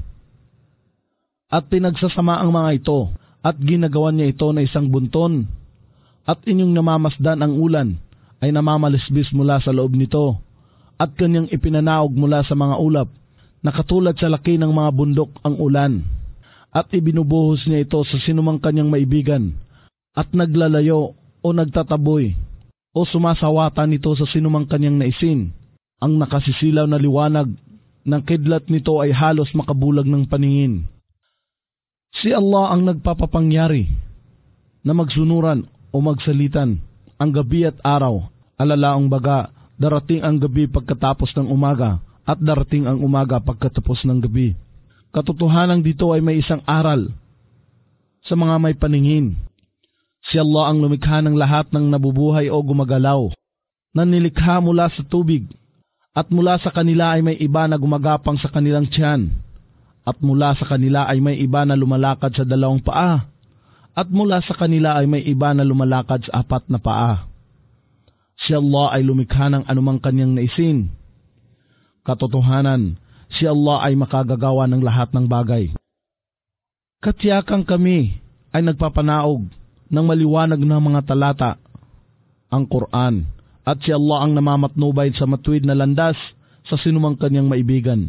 At pinagsasama ang mga ito at ginagawan niya ito na isang bunton. At inyong namamasdan ang ulan ay namamalisbis mula sa loob nito at kanyang ipinanaog mula sa mga ulap na katulad sa laki ng mga bundok ang ulan. At ibinubuhos niya ito sa sinumang kanyang maibigan at naglalayo o nagtataboy o sumasawata nito sa sinumang kanyang naisin. Ang nakasisilaw na liwanag ng kidlat nito ay halos makabulag ng paningin. Si Allah ang nagpapapangyari na magsunuran o magsalitan ang gabi at araw. Alalaong baga, darating ang gabi pagkatapos ng umaga at darating ang umaga pagkatapos ng gabi. Katotohanan dito ay may isang aral sa mga may paningin. Si Allah ang lumikha ng lahat ng nabubuhay o gumagalaw na nilikha mula sa tubig. At mula sa kanila ay may iba na gumagapang sa kanilang tiyan. At mula sa kanila ay may iba na lumalakad sa dalawang paa. At mula sa kanila ay may iba na lumalakad sa apat na paa. Si Allah ay lumikha ng anumang kanyang naisin. Katotohanan, si Allah ay makagagawa ng lahat ng bagay. Katiyakang kami ay nagpapanaog ng maliwanag na mga talata, ang Quran. At si Allah ang namamatnubay sa matuwid na landas sa sinumang kanyang maibigan.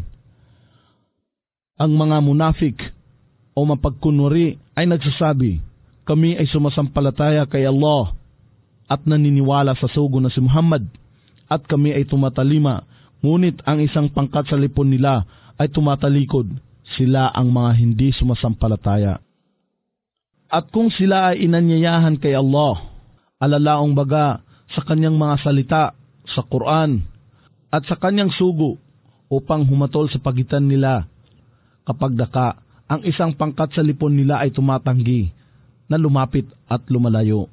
Ang mga munafik o mapagkunwari ay nagsasabi, kami ay sumasampalataya kay Allah at naniniwala sa sugo na si Muhammad at kami ay tumatalima, ngunit ang isang pangkat sa lipon nila ay tumatalikod, sila ang mga hindi sumasampalataya. At kung sila ay inanyayahan kay Allah, alalaong baga sa kanyang mga salita sa Quran at sa kanyang sugo upang humatol sa pagitan nila, kapag daka ang isang pangkat sa lipon nila ay tumatanggi na lumapit at lumalayo.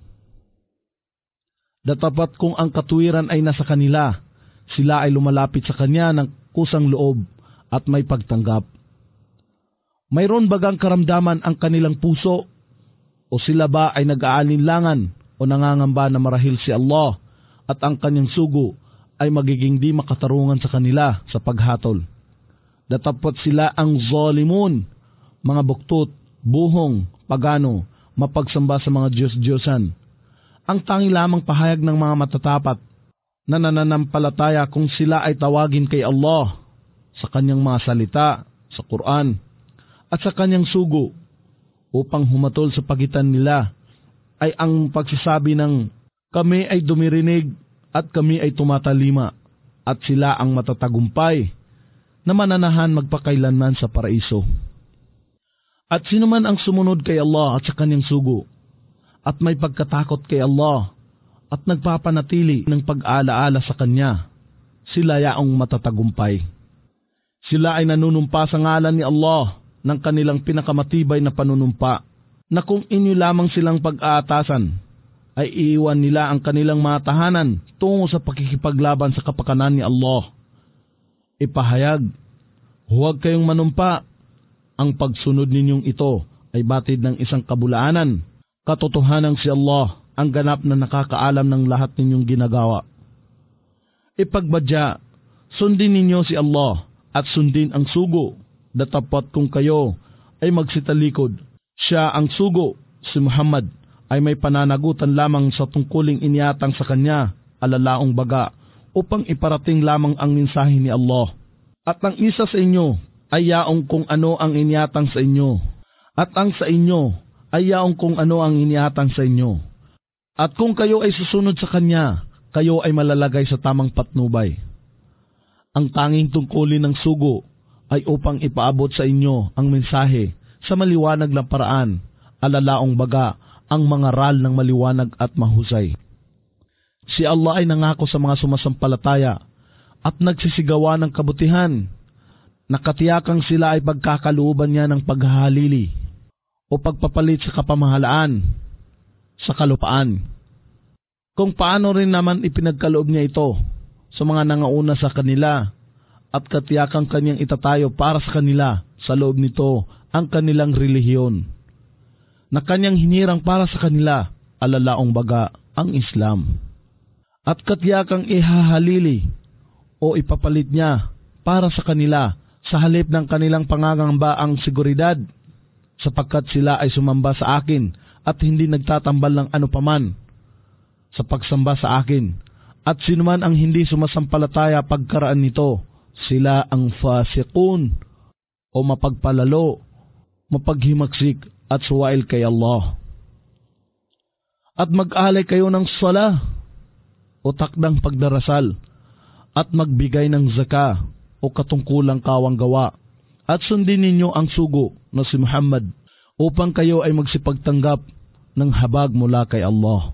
Datapat kung ang katuwiran ay nasa kanila, sila ay lumalapit sa kanya ng kusang loob at may pagtanggap. Mayroon bagang karamdaman ang kanilang puso o sila ba ay nag-aalinlangan o nangangamba na marahil si Allah at ang kanyang sugo ay magiging di makatarungan sa kanila sa paghatol. Datapat sila ang zalimun, mga buktot, buhong, pagano, mapagsamba sa mga Diyos-Diyosan. Ang tangi lamang pahayag ng mga matatapat na nananampalataya kung sila ay tawagin kay Allah sa kanyang mga salita sa Quran at sa kanyang sugo upang humatol sa pagitan nila ay ang pagsasabi ng kami ay dumirinig at kami ay tumatalima at sila ang matatagumpay na mananahan magpakailanman sa paraiso. At sino man ang sumunod kay Allah at sa kanyang sugo at may pagkatakot kay Allah at nagpapanatili ng pag-aalaala sa kanya, sila yaong matatagumpay. Sila ay nanunumpa sa ngalan ni Allah ng kanilang pinakamatibay na panunumpa, na kung inyo lamang silang pag-aatasan, ay iiwan nila ang kanilang mga tahanan tungo sa pakikipaglaban sa kapakanan ni Allah. Ipahayag, huwag kayong manumpa, ang pagsunod ninyong ito ay batid ng isang kabulaanan. Katotohanan si Allah ang ganap na nakakaalam ng lahat ninyong ginagawa. Ipagbadya, Sundin ninyo si Allah at sundin ang sugo, datapat kung kayo ay magsitalikod. Siya ang sugo, si Muhammad, ay may pananagutan lamang sa tungkuling iniatang sa kanya, alalaong baga, upang iparating lamang ang mensahe ni Allah. At ang isa sa inyo ay yaong kung ano ang iniatang sa inyo, at ang sa inyo ay yaong kung ano ang iniatang sa inyo. At kung kayo ay susunod sa kanya, kayo ay malalagay sa tamang patnubay. Ang tanging tungkulin ng sugo ay upang ipaabot sa inyo ang mensahe sa maliwanag na paraan, alalaong baga ang mga ral ng maliwanag at mahusay. Si Allah ay nangako sa mga sumasampalataya at nagsisigawa ng kabutihan. Nakatiyakang sila ay pagkakalooban niya ng paghahalili o pagpapalit sa kapamahalaan sa kalupaan. Kung paano rin naman ipinagkaloob niya ito sa mga nangauna sa kanila at katiyakang kanyang itatayo para sa kanila sa loob nito ang kanilang relihiyon na kanyang hinirang para sa kanila, alalaong baga ang Islam. At katiyakang ihahalili o ipapalit niya para sa kanila sa halip ng kanilang pangangamba ang seguridad, sapagkat sila ay sumamba sa akin at hindi nagtatambal ng ano paman sa pagsamba sa akin. At sinuman ang hindi sumasampalataya pagkaraan nito, sila ang fasiqun o mapagpalalo, mapaghimaksik at suwail kay Allah. At mag-alay kayo ng sala o takdang pagdarasal at magbigay ng zaka o katungkulang kawang gawa at sundin ninyo ang sugo na si Muhammad upang kayo ay magsipagtanggap ng habag mula kay Allah.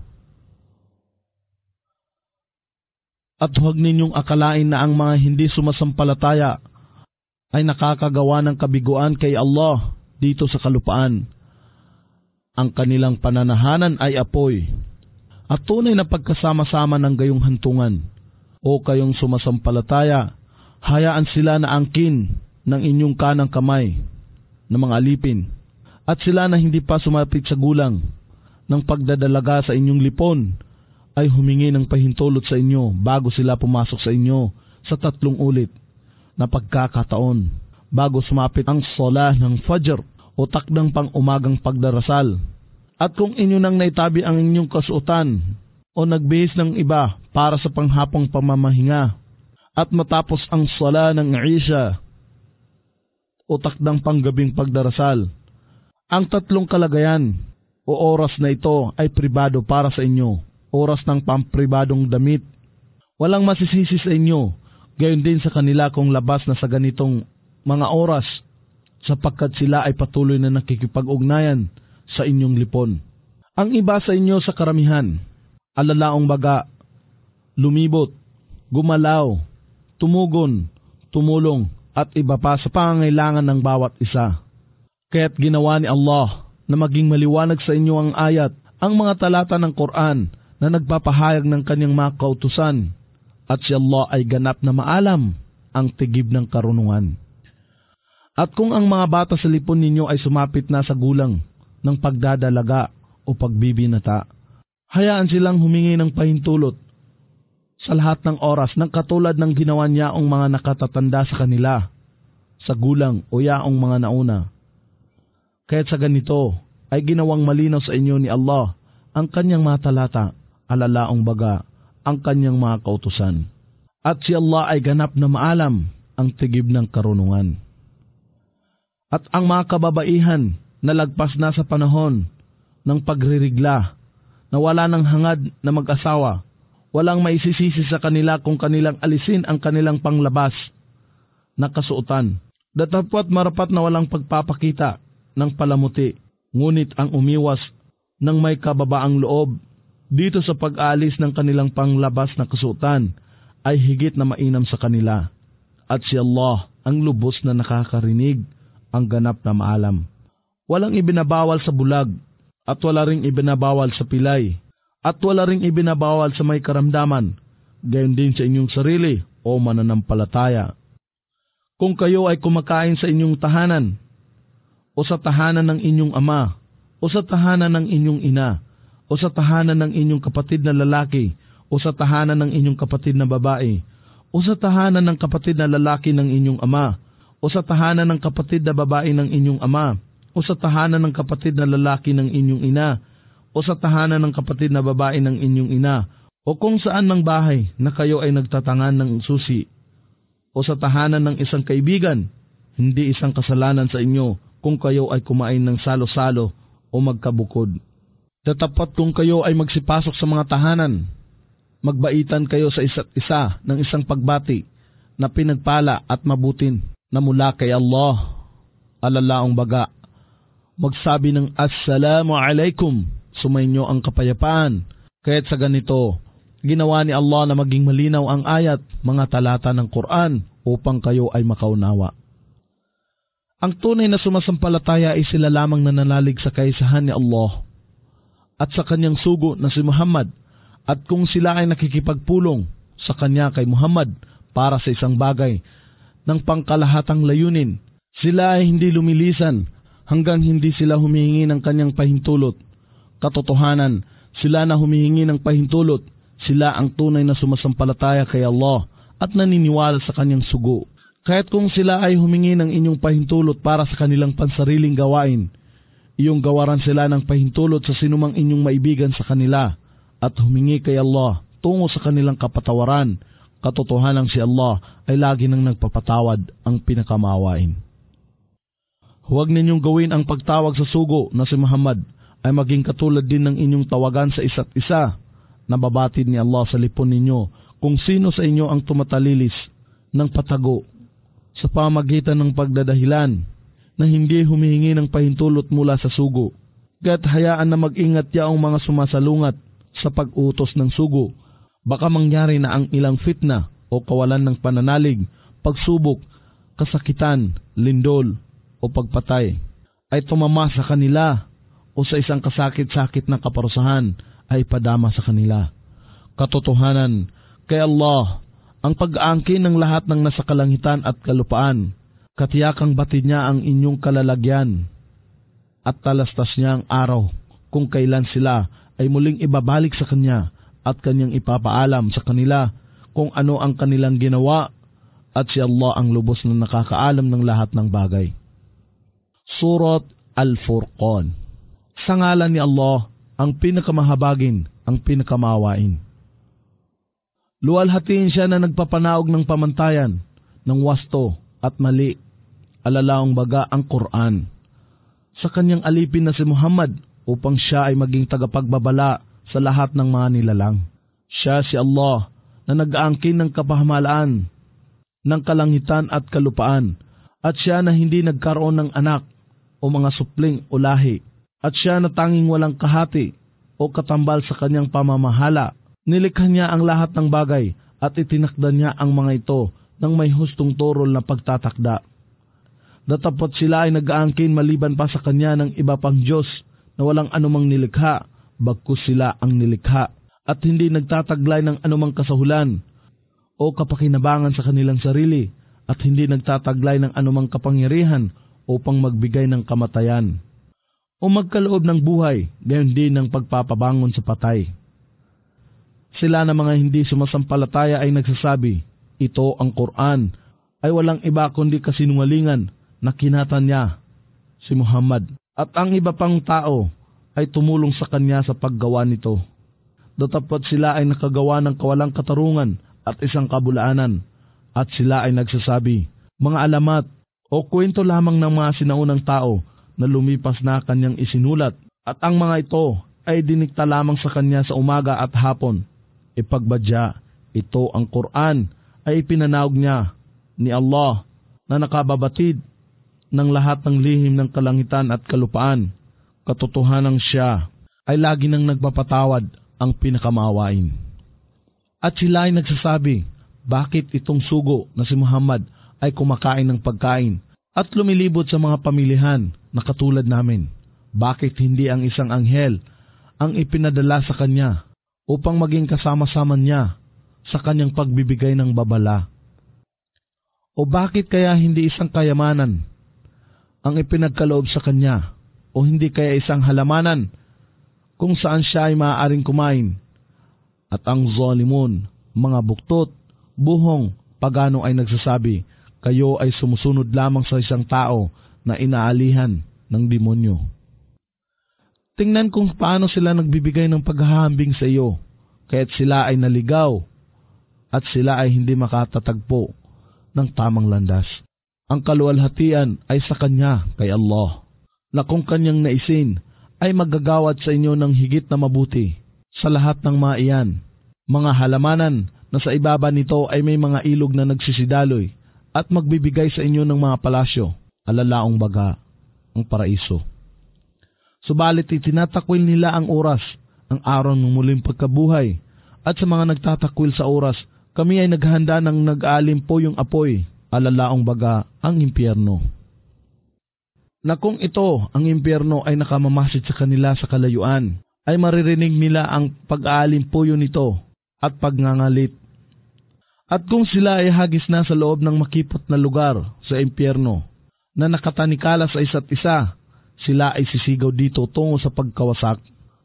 At huwag ninyong akalain na ang mga hindi sumasampalataya ay nakakagawa ng kabiguan kay Allah dito sa kalupaan. Ang kanilang pananahanan ay apoy at tunay na pagkasama-sama ng gayong hantungan. O kayong sumasampalataya, hayaan sila na angkin ng inyong kanang kamay ng mga alipin at sila na hindi pa sumapit sa gulang ng pagdadalaga sa inyong lipon ay humingi ng pahintulot sa inyo bago sila pumasok sa inyo sa tatlong ulit na pagkakataon bago sumapit ang sola ng Fajr o takdang pang umagang pagdarasal. At kung inyo nang naitabi ang inyong kasuotan o nagbihis ng iba para sa panghapong pamamahinga at matapos ang sola ng Isha o takdang panggabing pagdarasal, ang tatlong kalagayan o oras na ito ay pribado para sa inyo. Oras ng pampribadong damit. Walang masisisi sa inyo, gayon din sa kanila kung labas na sa ganitong mga oras, sapagkat sila ay patuloy na nakikipag-ugnayan sa inyong lipon. Ang iba sa inyo sa karamihan, alalaong baga, lumibot, gumalaw, tumugon, tumulong, at iba pa sa pangangailangan ng bawat isa. Kaya't ginawa ni Allah na maging maliwanag sa inyo ang ayat, ang mga talata ng Quran na nagpapahayag ng kanyang mga kautusan, at si Allah ay ganap na maalam ang tigib ng karunungan. At kung ang mga bata sa lipon ninyo ay sumapit na sa gulang ng pagdadalaga o pagbibinata, hayaan silang humingi ng pahintulot sa lahat ng oras ng katulad ng ginawa niyaong mga nakatatanda sa kanila, sa gulang o yaong mga nauna. Kaya't sa ganito ay ginawang malinaw sa inyo ni Allah ang kanyang mga talata, alalaong baga ang kanyang mga kautusan. At si Allah ay ganap na maalam ang tigib ng karunungan. At ang mga kababaihan na lagpas na sa panahon ng pagririgla, na wala ng hangad na mag-asawa, walang maisisisi sa kanila kung kanilang alisin ang kanilang panglabas na kasuotan. Datapwat marapat na walang pagpapakita ng palamuti, ngunit ang umiwas ng may kababaang loob dito sa pag-aalis ng kanilang panglabas na kasuotan ay higit na mainam sa kanila. At si Allah ang lubos na nakakarinig, ang ganap na maalam. Walang ibinabawal sa bulag, at wala ring ibinabawal sa pilay, at wala ring ibinabawal sa may karamdaman, gayon din sa inyong sarili o mananampalataya. Kung kayo ay kumakain sa inyong tahanan, o sa tahanan ng inyong ama, o sa tahanan ng inyong ina, o sa tahanan ng inyong kapatid na lalaki, o sa tahanan ng inyong kapatid na babae, o sa tahanan ng kapatid na lalaki ng inyong ama, o sa tahanan ng kapatid na babae ng inyong ama, o sa tahanan ng kapatid na lalaki ng inyong ina, o sa tahanan ng kapatid na babae ng inyong ina, o kung saan mang bahay na kayo ay nagtatangan ng susi, o sa tahanan ng isang kaibigan, hindi isang kasalanan sa inyo kung kayo ay kumain ng salo-salo o magkabukod. Tatapat kung kayo ay magsipasok sa mga tahanan, magbaitan kayo sa isa't isa ng isang pagbati na pinagpala at mabutin na mula kay Allah. Alalaong baga, magsabi ng Assalamu alaikum, sumainyo ang kapayapaan. Kaya't sa ganito, ginawa ni Allah na maging malinaw ang ayat, mga talata ng Quran upang kayo ay makaunawa. Ang tunay na sumasampalataya ay sila lamang nananalig sa kaisahan ni Allah at sa kanyang sugo na si Muhammad, at kung sila ay nakikipagpulong sa kanya kay Muhammad para sa isang bagay ng pangkalahatang layunin, sila ay hindi lumilisan hanggang hindi sila humihingi ng kanyang pahintulot. Katotohanan, sila na humihingi ng pahintulot, sila ang tunay na sumasampalataya kay Allah at naniniwala sa kanyang sugo. Kaya't kung sila ay humingi ng inyong pahintulot para sa kanilang pansariling gawain, iyong gawaran sila ng pahintulot sa sinumang inyong maibigan sa kanila at humingi kay Allah tungo sa kanilang kapatawaran. Katotohanan si Allah ay lagi nang nagpapatawad, ang pinakamaawain. Huwag ninyong gawin ang pagtawag sa sugo na si Muhammad ay maging katulad din ng inyong tawagan sa isa't isa. Nababatid ni Allah sa lipon ninyo kung sino sa inyo ang tumatalilis ng patago sa pamagitan ng pagdadahilan na hindi humihingi ng pahintulot mula sa sugo. Kaya't hayaan na mag-ingat yaong mga sumasalungat sa pag-utos ng sugo. Baka mangyari na ang ilang fitna o kawalan ng pananalig, pagsubok, kasakitan, lindol o pagpatay ay tumama sa kanila o sa isang kasakit-sakit na kaparusahan ay padama sa kanila. Katotohanan, kay Allah ang pag-aangkin ng lahat ng nasa kalangitan at kalupaan. Katiyakang batid niya ang inyong kalalagyan at talastas niya ang araw kung kailan sila ay muling ibabalik sa kanya at kanyang ipapaalam sa kanila kung ano ang kanilang ginawa, at si Allah ang lubos na nakakaalam ng lahat ng bagay. Surat Al-Furqan. Sa ngalan ni Allah, ang pinakamahabagin, ang pinakamawain. Luwalhatiin siya na nagpapanaog ng pamantayan, ng wasto at mali, alalaong baga ang Quran, sa kanyang alipin na si Muhammad upang siya ay maging tagapagbabala sa lahat ng mga nilalang. Siya si Allah na nag-aangkin ng kapahamalaan ng kalangitan at kalupaan, at siya na hindi nagkaroon ng anak o mga supling o lahi, at siya na tanging walang kahati o katambal sa kanyang pamamahala. Nilikha niya ang lahat ng bagay at itinakda niya ang mga ito ng may hustong turol na pagtatakda. Datapot sila ay nag-aangkin maliban pa sa kanya ng iba pang Diyos na walang anumang nilikha, bagkus sila ang nilikha, at hindi nagtataglay ng anumang kasahulan o kapakinabangan sa kanilang sarili, at hindi nagtataglay ng anumang kapangyarihan upang magbigay ng kamatayan o magkaloob ng buhay, gayon din ng pagpapabangon sa patay. Sila na mga hindi sumasampalataya ay nagsasabi, ito ang Quran ay walang iba kundi kasinungalingan na kinatan niya, si Muhammad, at ang iba pang tao ay tumulong sa kanya sa paggawa nito. Datapot sila ay nakagawa ng kawalang katarungan at isang kabulaanan, at sila ay nagsasabi, mga alamat o kwento lamang ng mga sinaunang tao na lumipas na kanyang isinulat, at ang mga ito ay dinikta lamang sa kanya sa umaga at hapon. Ipagbadya, ito ang Quran ay ipinanaog niya ni Allah na nakababatid ng lahat ng lihim ng kalangitan at kalupaan. Katotohanan siya ay lagi nang nagpapatawad, ang pinakamaawain. At sila ay nagsasabi, bakit itong sugo na si Muhammad ay kumakain ng pagkain at lumilibot sa mga pamilihan na katulad namin? Bakit hindi ang isang anghel ang ipinadala sa kanya upang maging kasama-sama niya sa kanyang pagbibigay ng babala? O bakit kaya hindi isang kayamanan ang ipinagkaloob sa kanya, o hindi kaya isang halamanan kung saan siya ay maaaring kumain? At ang zalimun, mga buktot, buhong pagano ay nagsasabi, kayo ay sumusunod lamang sa isang tao na inaalihan ng demonyo. Tingnan kung paano sila nagbibigay ng paghahambing sa iyo, kaya't sila ay naligaw at sila ay hindi makatatagpo ng tamang landas. Ang kaluwalhatian ay sa Kanya, kay Allah, na kung Kanyang naisin ay maggagawad sa inyo ng higit na mabuti sa lahat ng mga iyan. Mga halamanan na sa ibaba nito ay may mga ilog na nagsisidaloy at magbibigay sa inyo ng mga palasyo, alalaong baga, ang paraiso. Subalit itinatakwil nila ang oras, ang araw ng muling pagkabuhay, at sa mga nagtatakwil sa oras, kami ay naghanda ng nag-aalim po yung apoy, alalaong baga, ang impyerno. Na kung ito, ang impyerno, ay nakamamasid sa kanila sa kalayuan, ay maririnig nila ang pag-aalim po yun nito at pagngangalit. At kung sila ay hagis na sa loob ng makipot na lugar sa impyerno, na nakatanikala sa isa't isa, sila ay sisigaw dito tungo sa pagkawasak.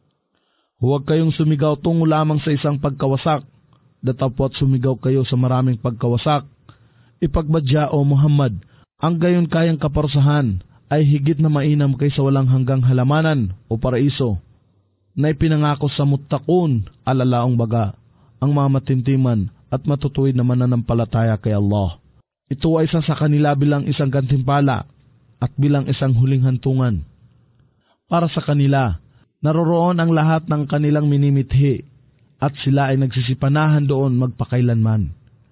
Huwag kayong sumigaw tungo lamang sa isang pagkawasak, datapwat sumigaw kayo sa maraming pagkawasak. Ipagbadya o Muhammad, ang gayon kayang kaparusahan ay higit na mainam kaysa walang hanggang halamanan o paraiso, na ipinangako sa muttaqun, alalaong baga, ang mga matintiman at matutuwid na mananampalataya kay Allah. Ito ay isa sa kanila bilang isang gantimpala at bilang isang huling hantungan. Para sa kanila, naroroon ang lahat ng kanilang minimithi at sila ay nagsisipanahan doon magpakailanman.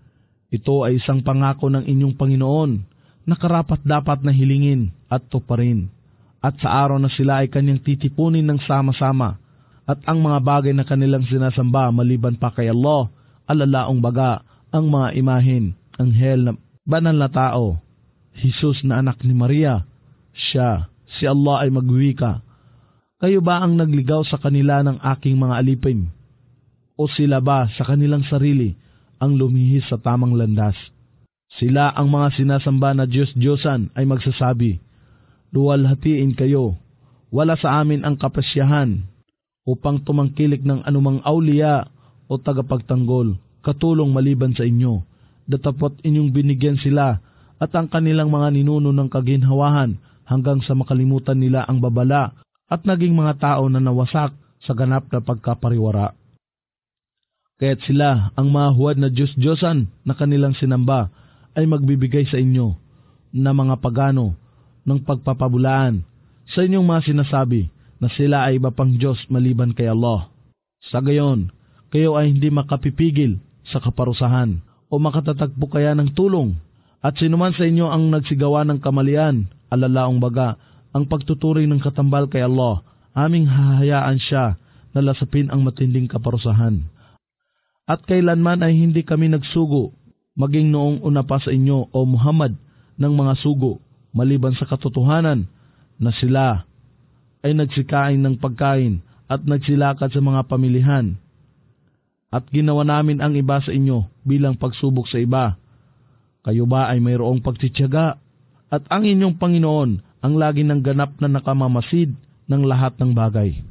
Ito ay isang pangako ng inyong Panginoon na karapat-dapat na hilingin at tuparin. At sa araw na sila ay kanyang titipunin ng sama-sama at ang mga bagay na kanilang sinasamba maliban pa kay Allah, alalaong baga, ang mga imahin, anghel na banal na tao, Jesus na anak ni Maria, siya, si Allah ay magwika, kayo ba ang nagligaw sa kanila ng aking mga alipin? O sila ba sa kanilang sarili ang lumihis sa tamang landas? Sila ang mga sinasamba na Diyos-Diyosan ay magsasabi, luwalhatiin kayo, wala sa amin ang kapasyahan upang tumangkilik ng anumang awliya o tagapagtanggol, katulong maliban sa inyo, datapot inyong binigyan sila at ang kanilang mga ninuno ng kaginhawahan hanggang sa makalimutan nila ang babala at naging mga tao na nawasak sa ganap na pagkapariwara. Kaya't sila, ang mga huwad na Diyos-Diyosan na kanilang sinamba, ay magbibigay sa inyo na mga pagano ng pagpapabulaan sa inyong mga sinasabi na sila ay iba pang Diyos maliban kay Allah. Sa gayon, kayo ay hindi makapipigil sa kaparusahan o makatatagpo kaya ng tulong. At sinuman sa inyo ang nagsigawa ng kamalian, alalaong baga, ang pagtuturi ng katambal kay Allah, aming hahayaan siya na lasapin ang matinding kaparusahan. At kailanman ay hindi kami nagsugo, maging noong una pa sa inyo, o Muhammad, ng mga sugo, maliban sa katotohanan na sila ay nagsikain ng pagkain at nagsilakad sa mga pamilihan. At ginawa namin ang iba sa inyo bilang pagsubok sa iba. Kayo ba ay mayroong pagtitiyaga? At ang inyong Panginoon ang lagi ng ganap na nakamamasid ng lahat ng bagay.